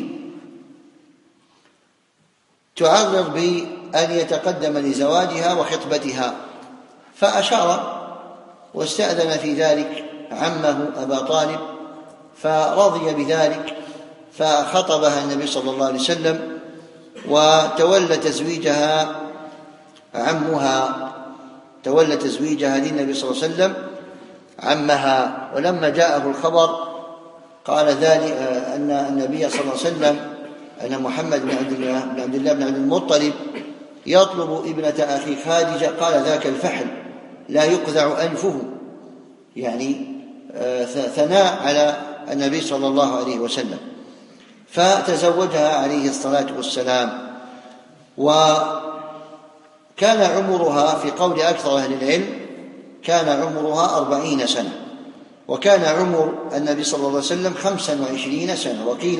تعرض بأن يتقدم لزواجها وخطبتها، فأشار واستأذن في ذلك عمه أبا طالب، فرضي بذلك، فخطبها النبي صلى الله عليه وسلم، وتولى تزويجها عمها، تولى تزويجها للنبي صلى الله عليه وسلم عمها. ولما جاءه الخبر قال ذلك أن النبي صلى الله عليه وسلم أن محمد بن عبد الله بن عبد الله بن عبد المطلب يطلب ابنة أخي خديجة، قال: ذاك الفحل لا يقذع أنفه، يعني ثناء على النبي صلى الله عليه وسلم. فتزوجها عليه الصلاة والسلام، وكان عمرها في قول أكثر أهل العلم كان عمرها أربعين سنة، وكان عمر النبي صلى الله عليه وسلم خمسا وعشرين سنة، وقيل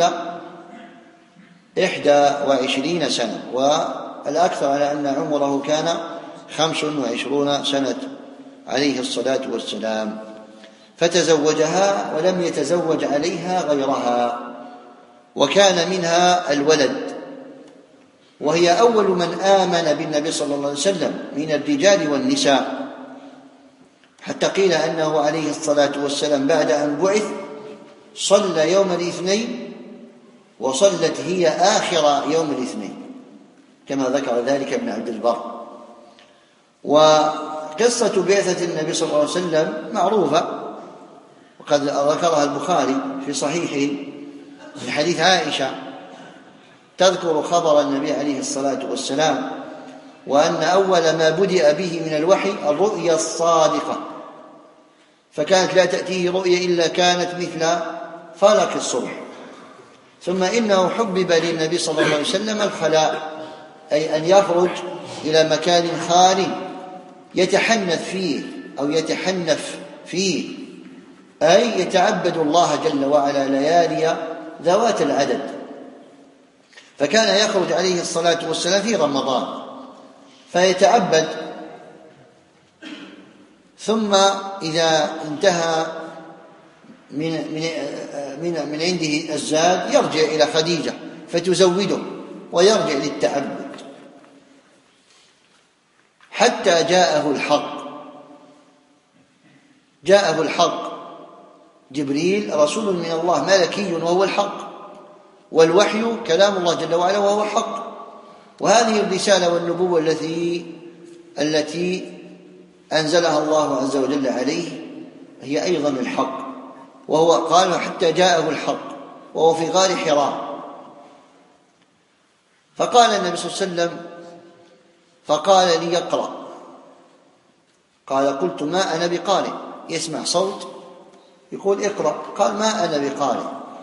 إحدى وعشرين سنة، والأكثر على أن عمره كان خمس وعشرون سنة عليه الصلاة والسلام. فتزوجها ولم يتزوج عليها غيرها، وكان منها الولد، وهي أول من آمن بالنبي صلى الله عليه وسلم من الرجال والنساء، حتى قيل أنه عليه الصلاة والسلام بعد أن بعث صلى يوم الاثنين، وصلت هي آخر يوم الاثنين، كما ذكر ذلك ابن عبد البر. وقصة بعثة النبي صلى الله عليه وسلم معروفة، وقد ذكرها البخاري في صحيحه من حديث عائشة تذكر خبر النبي عليه الصلاة والسلام، وأن أول ما بدأ به من الوحي الرؤيا الصادقة، فكانت لا تأتيه رؤيا إلا كانت مثل فلق الصبح. ثم إنه حبب للنبي صلى الله عليه وسلم الخلاء، أي أن يخرج إلى مكان خالي يتحنث فيه أو يتحنف فيه، أي يتعبد الله جل وعلا ليالي ذوات العدد. فكان يخرج عليه الصلاة والسلام في رمضان فيتعبد، ثم إذا انتهى من من من من عنده الزاد يرجع إلى خديجة فتزوده ويرجع للتعبد، حتى جاءه الحق. جاءه الحق، جبريل رسول من الله ملكي وهو الحق، والوحي كلام الله جل وعلا وهو حق. وهذه الرسالة والنبوة التي التي أنزلها الله عز وجل عليه هي أيضا الحق. وهو قال حتى جاءه الحق وهو في غار حراء. فقال النبي صلى الله عليه وسلم، فقال لي يقرأ، قال قلت ما أنا بقارئ، يسمع صوت يقول اقرأ، قال ما أنا بقارئ.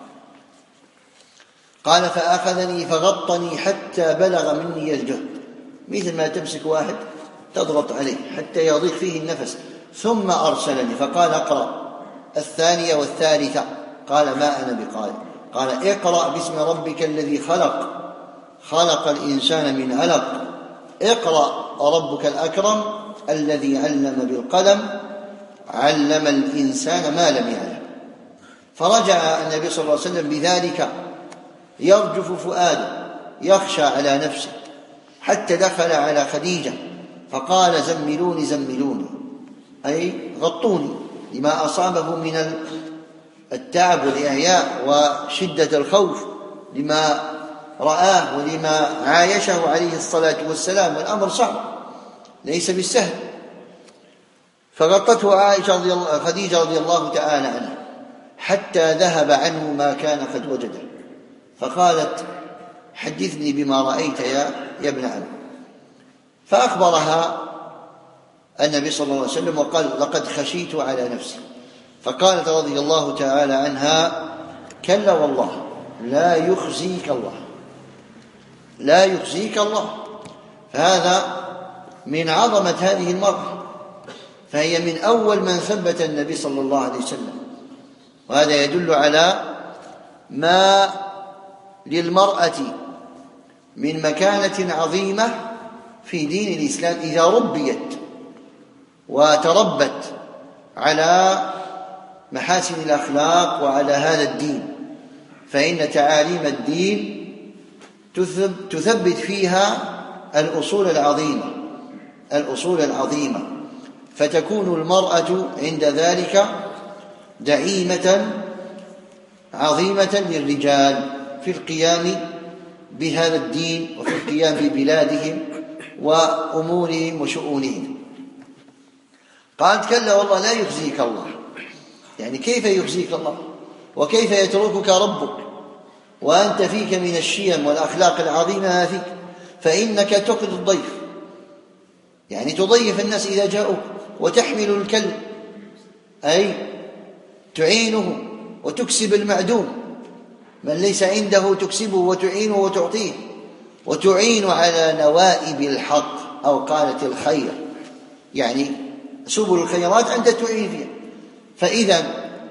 قال فأخذني فغطني حتى بلغ مني الجهد، مثل ما تمسك واحد تضغط عليه حتى يضيق فيه النفس، ثم أرسلني فقال اقرأ الثانية والثالثة، قال ما أنا بقارئ. قال اقرأ باسم ربك الذي خلق، خلق الإنسان من علق، اقرأ ربك الأكرم الذي علم بالقلم، علم الإنسان ما لم يعلم. فرجع النبي صلى الله عليه وسلم بذلك يرجف فؤاده يخشى على نفسه، حتى دخل على خديجة فقال زملوني زملوني، أي غطوني لما أصابه من التعب والإعياء وشدة الخوف لما رآه ولما عايشه عليه الصلاة والسلام، والأمر صعب ليس بالسهل. فغطته عائشة رضي الله خديجة رضي الله تعالى عنها حتى ذهب عنه ما كان قد وجده، فقالت حدثني بما رأيت يا, يا ابن عم. فأخبرها النبي صلى الله عليه وسلم وقال لقد خشيت على نفسي. فقالت رضي الله تعالى عنها كلا والله لا يخزيك الله، لا يخزيك الله. فهذا من عظمة هذه المرأة، فهي من أول من ثبت النبي صلى الله عليه وسلم. وهذا يدل على ما للمرأة من مكانة عظيمة في دين الإسلام إذا ربيت وتربت على محاسن الأخلاق وعلى هذا الدين، فإن تعاليم الدين تثبت فيها الأصول العظيمة الأصول العظيمة فتكون المرأة عند ذلك دعيمة عظيمة للرجال في القيام بهذا الدين وفي القيام ببلادهم وأمورهم وشؤونهم. قالت كلا والله لا يخزيك الله، يعني كيف يخزيك الله وكيف يتركك ربك وأنت فيك من الشيم والأخلاق العظيمة ما فيك، فإنك تقر الضيف، يعني تضيف الناس إذا جاءوك، وتحمل الكلب أي تعينه وتكسب المعدوم، من ليس عنده تكسبه وتعينه وتعطيه، وتعين على نوائب الحق أو قالت الخير، يعني سبل الخيرات أنت تعين فيها. فإذا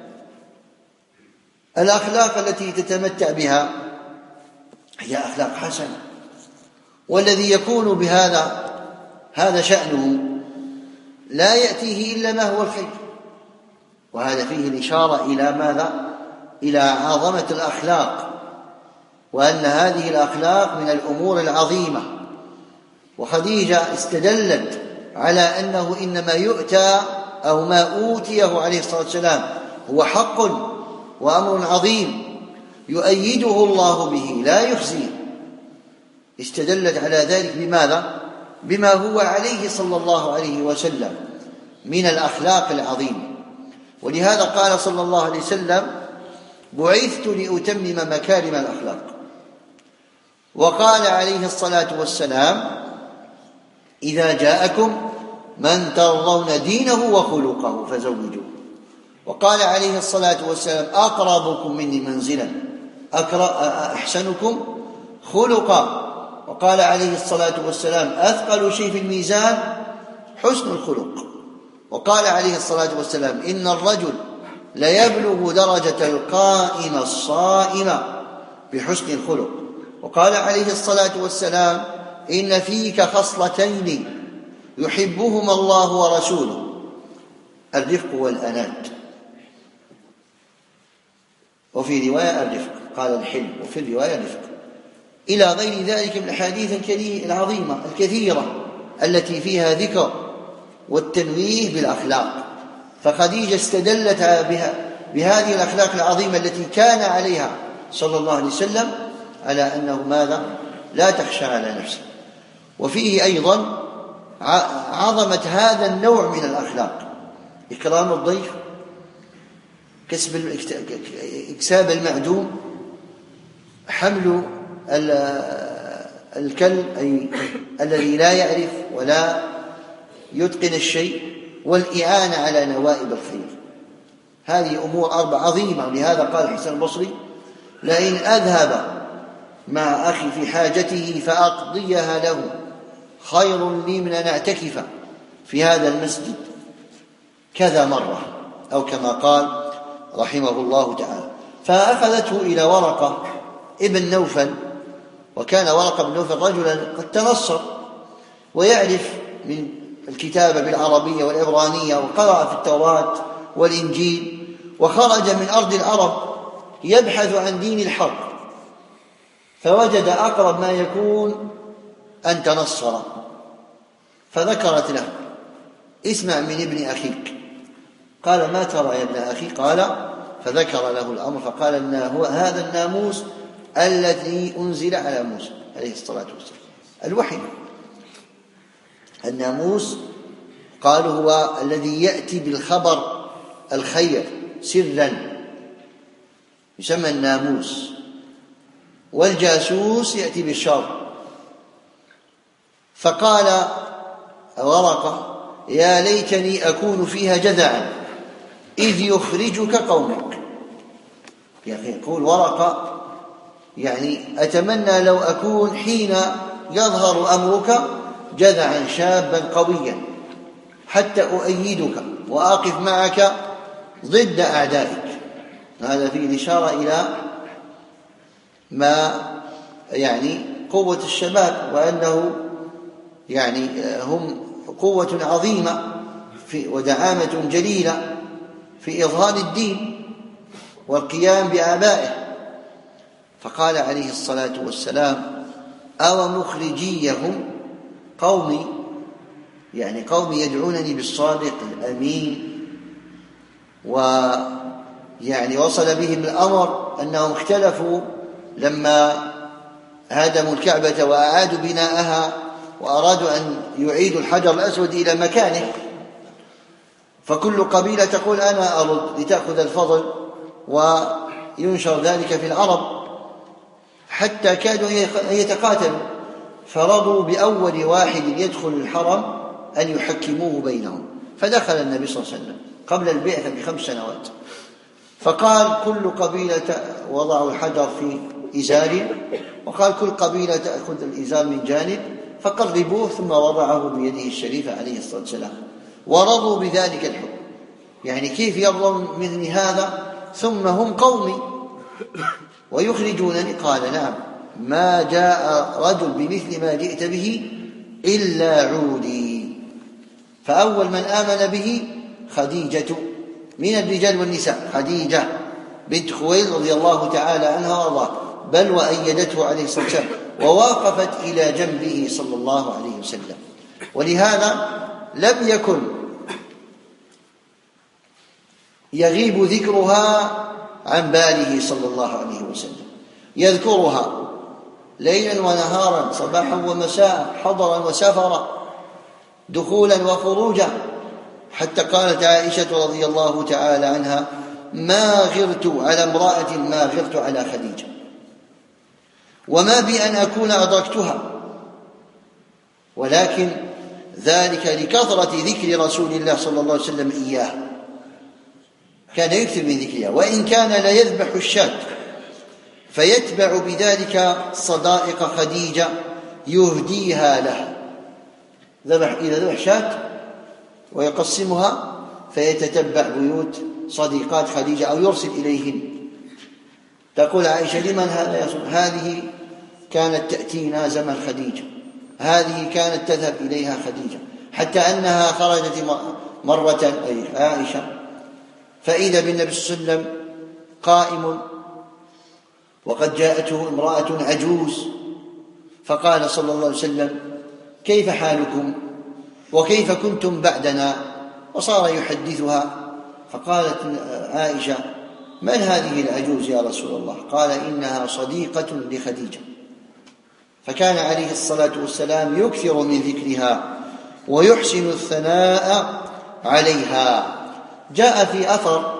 الأخلاق التي تتمتع بها هي أخلاق حسنة، والذي يكون بهذا هذا شأنه لا يأتيه إلا ما هو الخير. وهذا فيه الإشارة إلى ماذا؟ إلى عظمة الأخلاق، وأن هذه الأخلاق من الأمور العظيمة. وخديجة استدلت على أنه إنما يؤتى أو ما أوتيه عليه الصلاة والسلام هو حق وأمر عظيم يؤيده الله به لا يخزيه. استدلت على ذلك بماذا؟ بما هو عليه صلى الله عليه وسلم من الأخلاق العظيمة. ولهذا قال صلى الله عليه وسلم بعثت لأتمم مكارم الأخلاق. وقال عليه الصلاة والسلام: إذا جاءكم من ترضون دينه وخلقه فزوجوه. وقال عليه الصلاة والسلام: أقربكم مني منزلا أحسنكم خلقا. وقال عليه الصلاة والسلام: أثقل شيء في الميزان حسن الخلق. وقال عليه الصلاة والسلام: إن الرجل ليبلغ درجة القائم الصائم بحسن الخلق. وقال عليه الصلاة والسلام: إن فيك خصلتين يحبهما الله ورسوله: الرفق والأنات. وفي رواية الرفق، قال الحلم، وفي الرواية الرفق، إلى غير ذلك من الأحاديث العظيمة الكثيرة التي فيها ذكر والتنويه بالأخلاق. فخديجة استدلت بها بهذه الأخلاق العظيمة التي كان عليها صلى الله عليه وسلم على أنه ماذا؟ لا تخشى على نفسه. وفيه أيضا عظمة هذا النوع من الأخلاق: إكرام الضيف، كسب إكساب المعدوم، حمل الكلب أي الذي لا يعرف ولا يتقن الشيء، والإعانة على نوائب الخير. هذه أمور أربع عظيمة. ولهذا قال الحسن البصري: لئن أذهب مع أخي في حاجته فأقضيها له خير لي من أن أعتكف في هذا المسجد كذا مرة، أو كما قال رحمه الله تعالى. فأخذته إلى ورقة ابن نوفل، وكان ورقة بن نوفل رجلا قد تنصر ويعرف من الكتابة بالعربية والعبرانية، وقرأ في التوراة والإنجيل، وخرج من أرض العرب يبحث عن دين الحق، فوجد أقرب ما يكون أن تنصر. فذكرت له: اسمع من ابن أخيك. قال: ما ترى يا ابن أخي؟ قال: فذكر له الأمر، فقال: إن هو هذا الناموس الذي أنزل على موسى عليه الصلاة والسلام، الوحي. الناموس قالوا هو الذي يأتي بالخبر الخير سرا، يسمى الناموس. والجاسوس يأتي بالشر. فقال ورقة: يا ليتني أكون فيها جذعا إذ يخرجك قومك. يعني يقول ورقة: يعني أتمنى لو أكون حين يظهر أمرك جذعا شابا قويا حتى أؤيدك وأقف معك ضد أعدائك. هذا فيه الإشارة إلى ما يعني قوة الشباب، وأنه يعني هم قوة عظيمة في ودعامة جليلة في إظهار الدين والقيام بآبائه. فقال عليه الصلاة والسلام: أو مخرجيهم قومي، يعني قومي يدعونني بالصادق الأمين. ويعني وصل بهم الأمر أنهم اختلفوا لما هدموا الكعبة وأعادوا بناءها وأرادوا أن يعيدوا الحجر الأسود إلى مكانه، فكل قبيلة تقول: أنا أرد، لتأخذ الفضل، وينشر ذلك في العرب حتى كادوا أن يتقاتلوا. فرضوا بأول واحد يدخل الحرم أن يحكموه بينهم، فدخل النبي صلى الله عليه وسلم قبل البعثة بخمس سنوات. فقال: كل قبيلة وضعوا الحجر في إزار، وقال: كل قبيلة تأخذ الإزار من جانب فقربوه، ثم وضعه بيده الشريفة عليه الصلاة والسلام، ورضوا بذلك الحكم. يعني كيف يرضون مني هذا ثم هم قومي ويخرجونني؟ قال: نعم، ما جاء رجل بمثل ما جئت به إلا عودي. فأول من آمن به خديجة من الرجال والنساء، خديجة بنت خويلد رضي الله تعالى عنها وارضاها، بل وأيدته عليه الصلاة والسلام ووقفت إلى جنبه صلى الله عليه وسلم. ولهذا لم يكن يغيب ذكرها عن باله صلى الله عليه وسلم، يذكرها ليلا ونهارا، صباحا ومساء، حضرا وسفرا، دخولا وخروجا، حتى قالت عائشة رضي الله تعالى عنها: ما غرت على امرأة ما غرت على خديجة. وما بي أن أكون أدركتها، ولكن ذلك لكثرة ذكر رسول الله صلى الله عليه وسلم إياه، كان يكثر من ذكرها، وإن كان لا يذبح الشاة فيتبع بذلك صدائق خديجة يهديها لها. ذبح إذا ذبح شاة ويقسمها فيتتبع بيوت صديقات خديجة أو يرسل إليهن. تقول عائشة: لمن هذا يا رسول؟ هذه كانت تأتينا زمن خديجة، هذه كانت تذهب إليها خديجة، حتى أنها خرجت مرة أي عائشة فإذا بالنبي صلى الله عليه وسلم قائم وقد جاءته امرأة عجوز، فقال صلى الله عليه وسلم: كيف حالكم وكيف كنتم بعدنا؟ وصار يحدثها. فقالت عائشة: من هذه العجوز يا رسول الله؟ قال: إنها صديقة لخديجة. فكان عليه الصلاة والسلام يكثر من ذكرها ويحسن الثناء عليها. جاء في أثر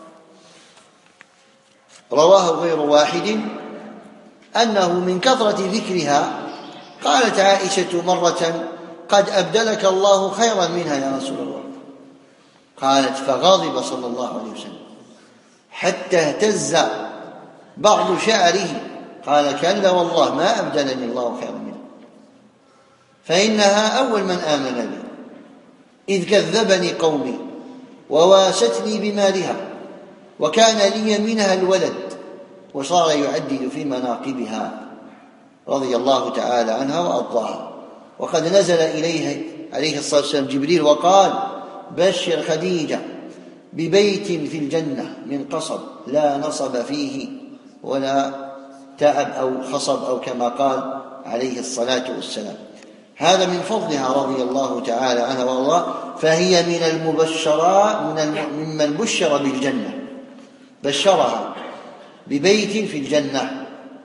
رواه غير واحد أنه من كثرة ذكرها قالت عائشة مرة: قد أبدلك الله خيرا منها يا رسول الله. قالت: فغضب صلى الله عليه وسلم حتى اهتز بعض شعره، قال: كلا والله ما أبدلني الله خيرا منها، فإنها أول من آمن بي إذ كذبني قومي وواستني بمالها وكان لي منها الولد. وصار يعدد في مناقبها رضي الله تعالى عنها وأرضاها. وقد نزل إليه عليه الصلاة والسلام جبريل وقال: بشر خديجة ببيت في الجنة من قصب لا نصب فيه ولا تعب أو خصب، أو كما قال عليه الصلاة والسلام. هذا من فضلها رضي الله تعالى عنها وارضاها، فهي من المبشرات ممن بشر بالجنة، بشرها ببيت في الجنة.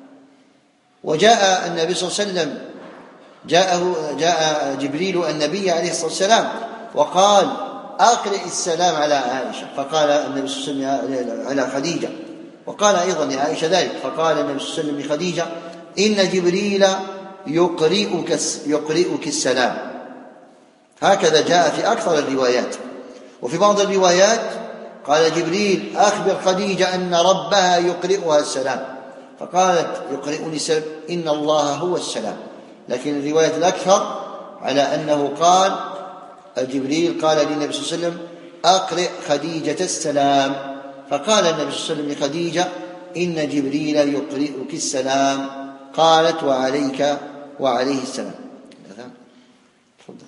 وجاء النبي صلى الله عليه وسلم جاءه جاء جبريل النبي عليه الصلاة والسلام وقال: أقرئ السلام على عائشة. فقال النبي صلى الله عليه وسلم على خديجة، وقال أيضا لعائشة ذلك. فقال النبي صلى الله عليه وسلم لخديجة: إن جبريل يقرئك يقرئك السلام. هكذا جاء في أكثر الروايات. وفي بعض الروايات قال جبريل: أخبر خديجة أن ربها يقرئها السلام. فقالت: يقرئني السلام؟ إن الله هو السلام. لكن الرواية الأكثر على أنه قال جبريل قال للنبي صلى الله عليه وسلم: أقرئ خديجة السلام. فقال النبي صلى الله عليه وسلم لخديجة: إن جبريل يقرئك السلام. قالت: وعليك وعليه السلام. تفضل.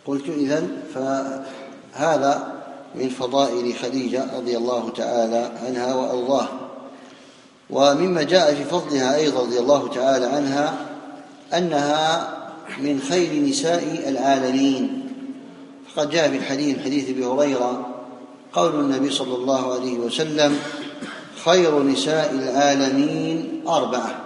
قلت إذن فهذا من فضائل خديجة رضي الله تعالى عنها وأرضاها. ومما جاء في فضلها أيضا رضي الله تعالى عنها أنها من خير نساء العالمين، فقد جاء في الحديث حديث أبي هريرة قول النبي صلى الله عليه وسلم: خير نساء العالمين أربعة: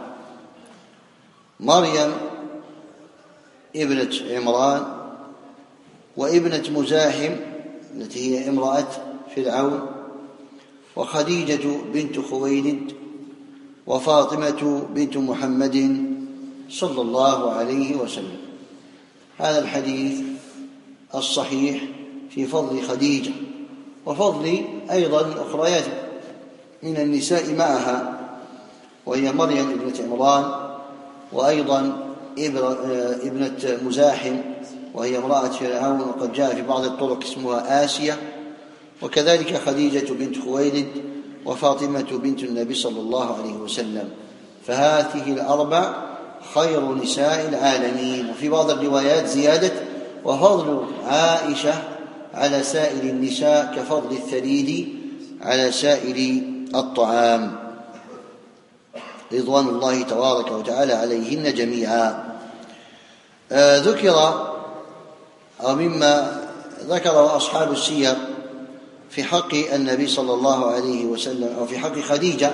مريم ابنة عمران، وابنة مزاحم التي هي امرأة فرعون، وخديجة بنت خويلد، وفاطمة بنت محمد صلى الله عليه وسلم. هذا الحديث الصحيح في فضل خديجة وفضل أيضا الأخريات من النساء معها، وهي مريم ابنة عمران، وأيضا ابنة مزاحم وهي امرأة فرعون، وقد جاء في بعض الطرق اسمها آسيا، وكذلك خديجة بنت خويلد، وفاطمة بنت النبي صلى الله عليه وسلم. فهذه الأربع خير نساء العالمين. وفي بعض الروايات زيادة: وفضل عائشة على سائر النساء كفضل الثريد على سائر الطعام، رضوان الله تبارك وتعالى عليهن جميعا. آه ذكر أو مما ذكره أصحاب السير في حق النبي صلى الله عليه وسلم أو في حق خديجة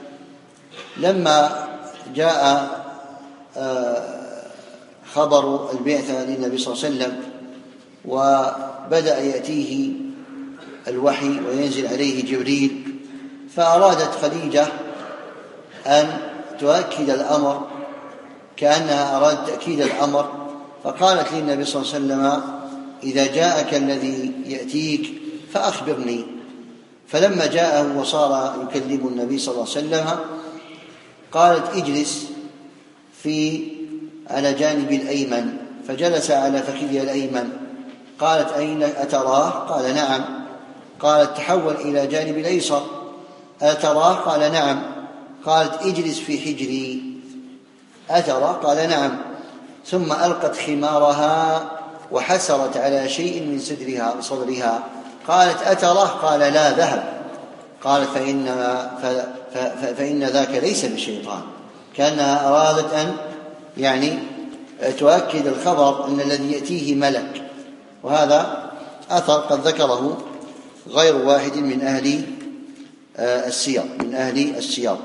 لما جاء آه خبر البعثة للنبي صلى الله عليه وسلم وبدأ يأتيه الوحي وينزل عليه جبريل، فأرادت خديجة أن تؤكد الأمر كأنها أرادت تأكيد الأمر، فقالت للنبي صلى الله عليه وسلم: إذا جاءك الذي يأتيك فأخبرني. فلما جاءه وصار يكلم النبي صلى الله عليه وسلم قالت: اجلس في على جانب الأيمن، فجلس على فخذها الأيمن. قالت: أين أتراه؟ قال: نعم. قالت: تحول إلى جانب الأيسر، أتراه؟ قال: نعم. قالت: اجلس في حجري، أترى؟ قال: نعم. ثم ألقت خمارها وحسرت على شيء من صدرها صدرها قالت: أتراه؟ قال: لا، ذهب. قال: فإنما فإن ذاك ليس بشيطان، كأنها أرادت أن يعني تؤكد الخبر أن الذي يأتيه ملك. وهذا أثر قد ذكره غير واحد من أهل السير من أهل السير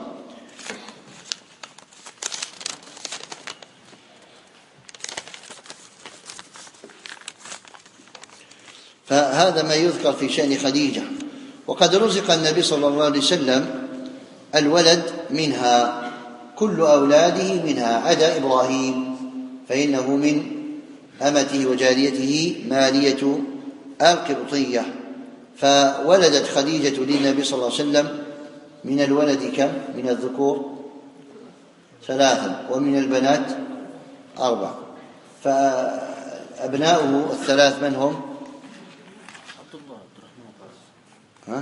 فهذا ما يذكر في شأن خديجة. وقد رزق النبي صلى الله عليه وسلم الولد منها، كل أولاده منها عدا إبراهيم، فإنه من أمته وجاريته مارية القبطية. فولدت خديجة للنبي صلى الله عليه وسلم من الولد كم؟ من الذكور ثلاثة، ومن البنات أربعة. فأبناؤه الثلاث من هم؟ ها؟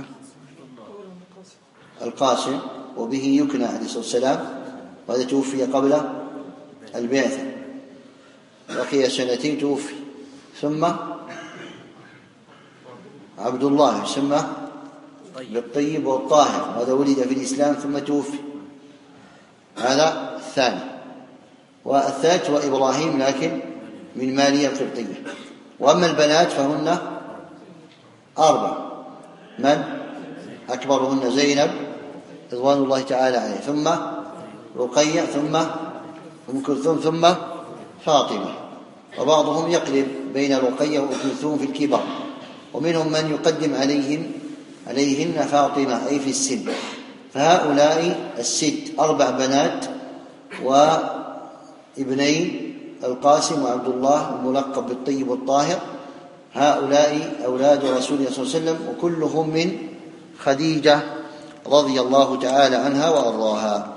القاسم، وبه يكنى عليه الصلاة والسلام، وهذا توفي قبل البعثة، بقي سنتين توفي. ثم عبد الله يسمى بالطيب والطاهر، هذا ولد في الإسلام ثم توفي، هذا الثاني. والثالث هو إبراهيم لكن من ماريا القبطية. وأما البنات فهن أربع، من أكبرهن زينب رضوان الله تعالى عليه، ثم رقية، ثم أم كلثوم، ثم فاطمة. وبعضهم يقلب بين رقية وأم كلثوم في الكبر، ومنهم من يقدم عليهم عليهن فاطمة أي في السن. فهؤلاء الست أربع بنات وابنين القاسم وعبد الله الملقب بالطيب والطاهر، هؤلاء أولاد رسول الله صلى الله عليه وسلم، وكلهم من خديجة رضي الله تعالى عنها وأرضاها.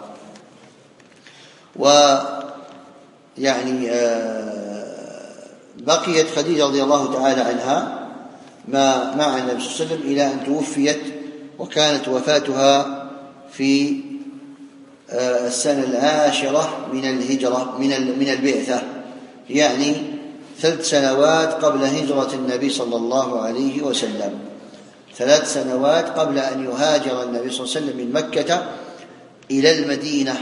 ويعني بقيت خديجة رضي الله تعالى عنها ما مع النبي صلى الله عليه وسلم إلى أن توفيت، وكانت وفاتها في السنة العاشرة من الهجرة من من البعثة، يعني ثلاث سنوات قبل هجرة النبي صلى الله عليه وسلم، ثلاث سنوات قبل أن يهاجر النبي صلى الله عليه وسلم من مكة إلى المدينة،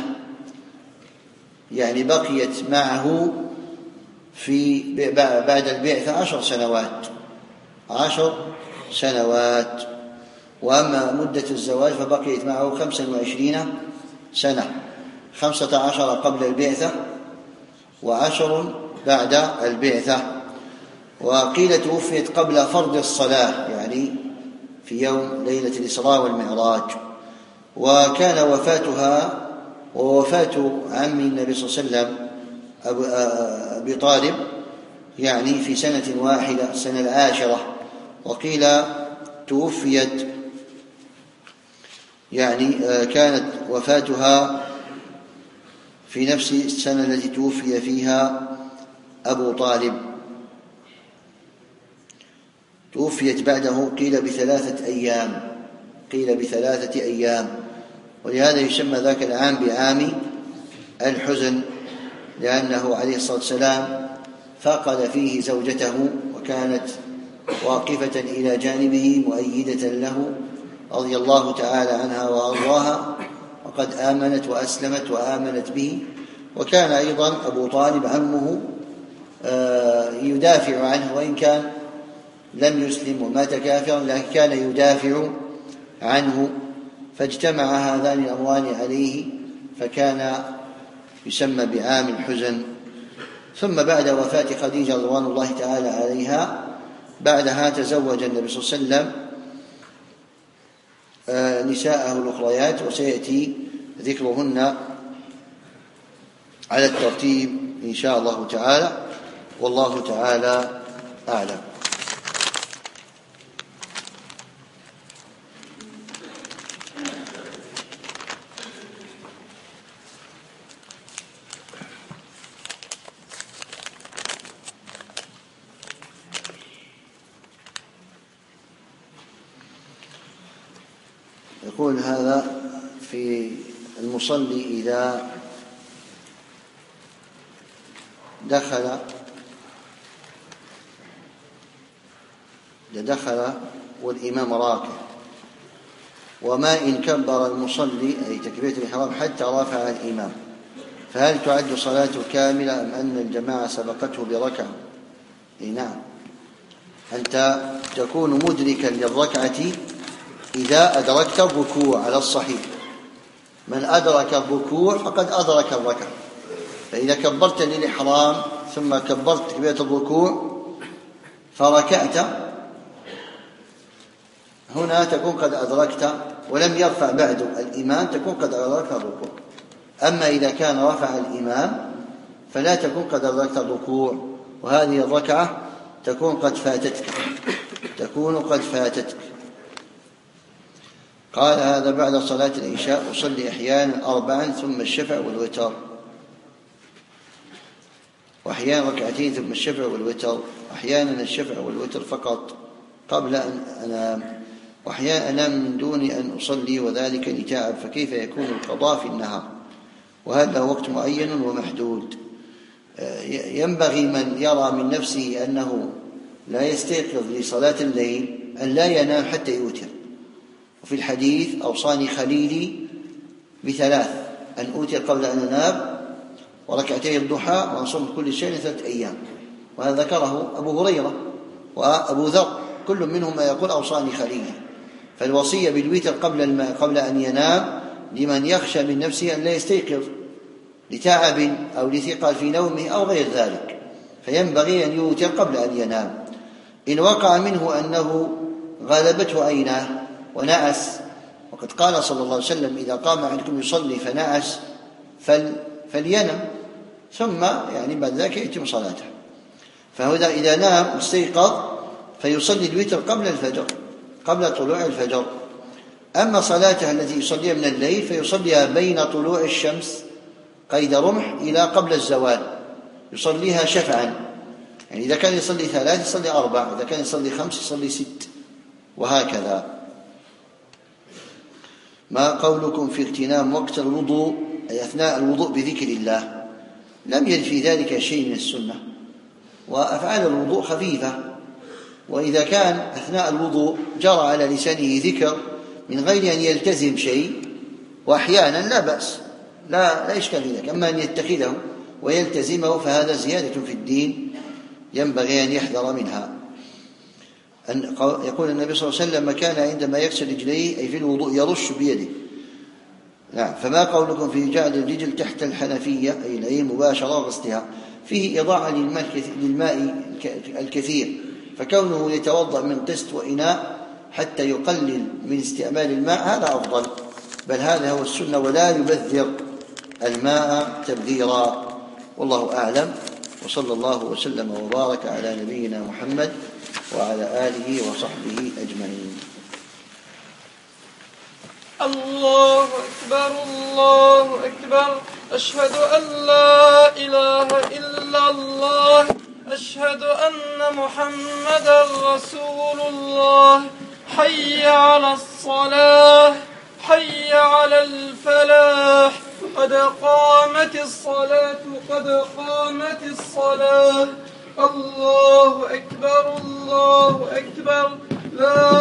يعني بقيت معه في بعد البعثة عشر سنوات عشر سنوات وأما مدة الزواج فبقيت معه خمسا وعشرين سنة، خمسة عشر قبل البعثة وعشر بعد البعثة. وقيل توفيت قبل فرض الصلاة، يعني في يوم ليلة الإسراء والمعراج. وكان وفاتها ووفاة عم النبي صلى الله عليه وسلم أبي طالب يعني في سنة واحدة، السنة العاشرة. وقيل توفيت يعني كانت وفاتها في نفس السنة التي توفي فيها أبو طالب، توفيت بعده قيل بثلاثة أيام قيل بثلاثة أيام ولهذا يسمى ذاك العام بعام الحزن، لأنه عليه الصلاة والسلام فقد فيه زوجته وكانت واقفة إلى جانبه مؤيدة له رضي الله تعالى عنها وأرضاها، وقد آمنت وأسلمت وآمنت به. وكان أيضا أبو طالب عمه يدافع عنه، وإن كان لم يسلم ومات كافرا لكن كان يدافع عنه، فاجتمع هذان الأمران عليه فكان يسمى بعام الحزن. ثم بعد وفاة خديجة رضوان الله تعالى عليها بعدها تزوج النبي صلى الله عليه وسلم نساءه الأخريات، وسيأتي ذكرهن على الترتيب إن شاء الله تعالى، والله تعالى أعلم. يقول هذا في المصلي إذا دخل إذا دخل والإمام راكع، وما إن كبر المصلي أي تكبيرة الإحرام حتى رفع الإمام، فهل تعد صلاته كاملة أم أن الجماعة سبقته بركعة؟ إيه نعم، أنت تكون مدركا للركعة إذا أدركت الركوع على الصحيح. من أدرك الركوع فقد أدرك الركعة، فإذا كبرت للإحرام ثم كبرت تكبيرة الركوع فركعت هنا تكون قد أدركت، ولم يرفع بعد الإمام تكون قد أدركت الركوع. أما إذا كان رفع الإمام فلا تكون قد أدركت الركوع، وهذه الركعة تكون قد فاتتك تكون قد فاتتك قال هذا بعد صلاة العشاء أصلي أحيانا أربعا ثم الشفع والوتر، وأحيانا ركعتين ثم الشفع والوتر، أحيانا الشفع والوتر فقط قبل أن أنام، وأحيانا أنام من دون أن أصلي وذلك لتعب، فكيف يكون القضاء في النهار؟ وهل له وقت معين ومحدود؟ ينبغي من يرى من نفسه أنه لا يستيقظ لصلاة الليل أن لا ينام حتى يوتر. وفي الحديث أوصاني خليلي بثلاث: أن أوتر قبل أن أنام، وركعتي الضحى، وأن صوم كل شيء ثلاثة أيام. وهذا ذكره أبو هريرة وأبو ذر، كل منهم يقول أوصاني خليلي. فالوصية بالوتر قبل قبل أن ينام لمن يخشى من نفسه أن لا يستيقظ لتعب أو لثقل في نومه أو غير ذلك، فينبغي أن يوتر قبل أن ينام. إن وقع منه أنه غلبته عيناه ونعس، وقد قال صلى الله عليه وسلم: إذا قام أحدكم يصلي فنعس فل فلينم ثم يعني بعد ذلك يتم صلاته. فهذا إذا نام واستيقظ فيصلي الوتر قبل الفجر، قبل طلوع الفجر. أما صلاته التي يصليها من الليل فيصليها بين طلوع الشمس قيد رمح إلى قبل الزوال، يصليها شفعا، يعني إذا كان يصلي ثلاث يصلي أربع، إذا كان يصلي خمس يصلي ست، وهكذا. ما قولكم في اغتنام وقت الوضوء أي أثناء الوضوء بذكر الله؟ لم يرد في ذلك شيء من السنة، وأفعال الوضوء خفيفة، وإذا كان أثناء الوضوء جرى على لسانه ذكر من غير أن يلتزم شيء وأحيانا لا بأس، لا, لا إشكال في ذلك. أما أن يتخذه ويلتزمه فهذا زيادة في الدين ينبغي أن يحذر منها. أن يقول النبي صلى الله عليه وسلم: كان عندما يغسل رجليه أي في الوضوء يرش بيده. نعم. فما قولكم في جعل الرجل تحت الحنفية أي العين مباشرة وغسلها؟ فيه إضاعة للماء الكثير، فكونه يتوضأ من قسط وإناء حتى يقلل من استعمال الماء هذا أفضل، بل هذا هو السنة، ولا يبذر الماء تبذيرا. والله أعلم، وصلى الله وسلم وبارك على نبينا محمد وعلى آله وصحبه أجمعين. الله أكبر الله أكبر، أشهد أن لا إله إلا الله، أشهد أن محمدا رسول الله. حي على الصلاة، حي على الفلاح، قد قامت الصلاة قد قامت الصلاة. الله أكبر الله أكبر، لا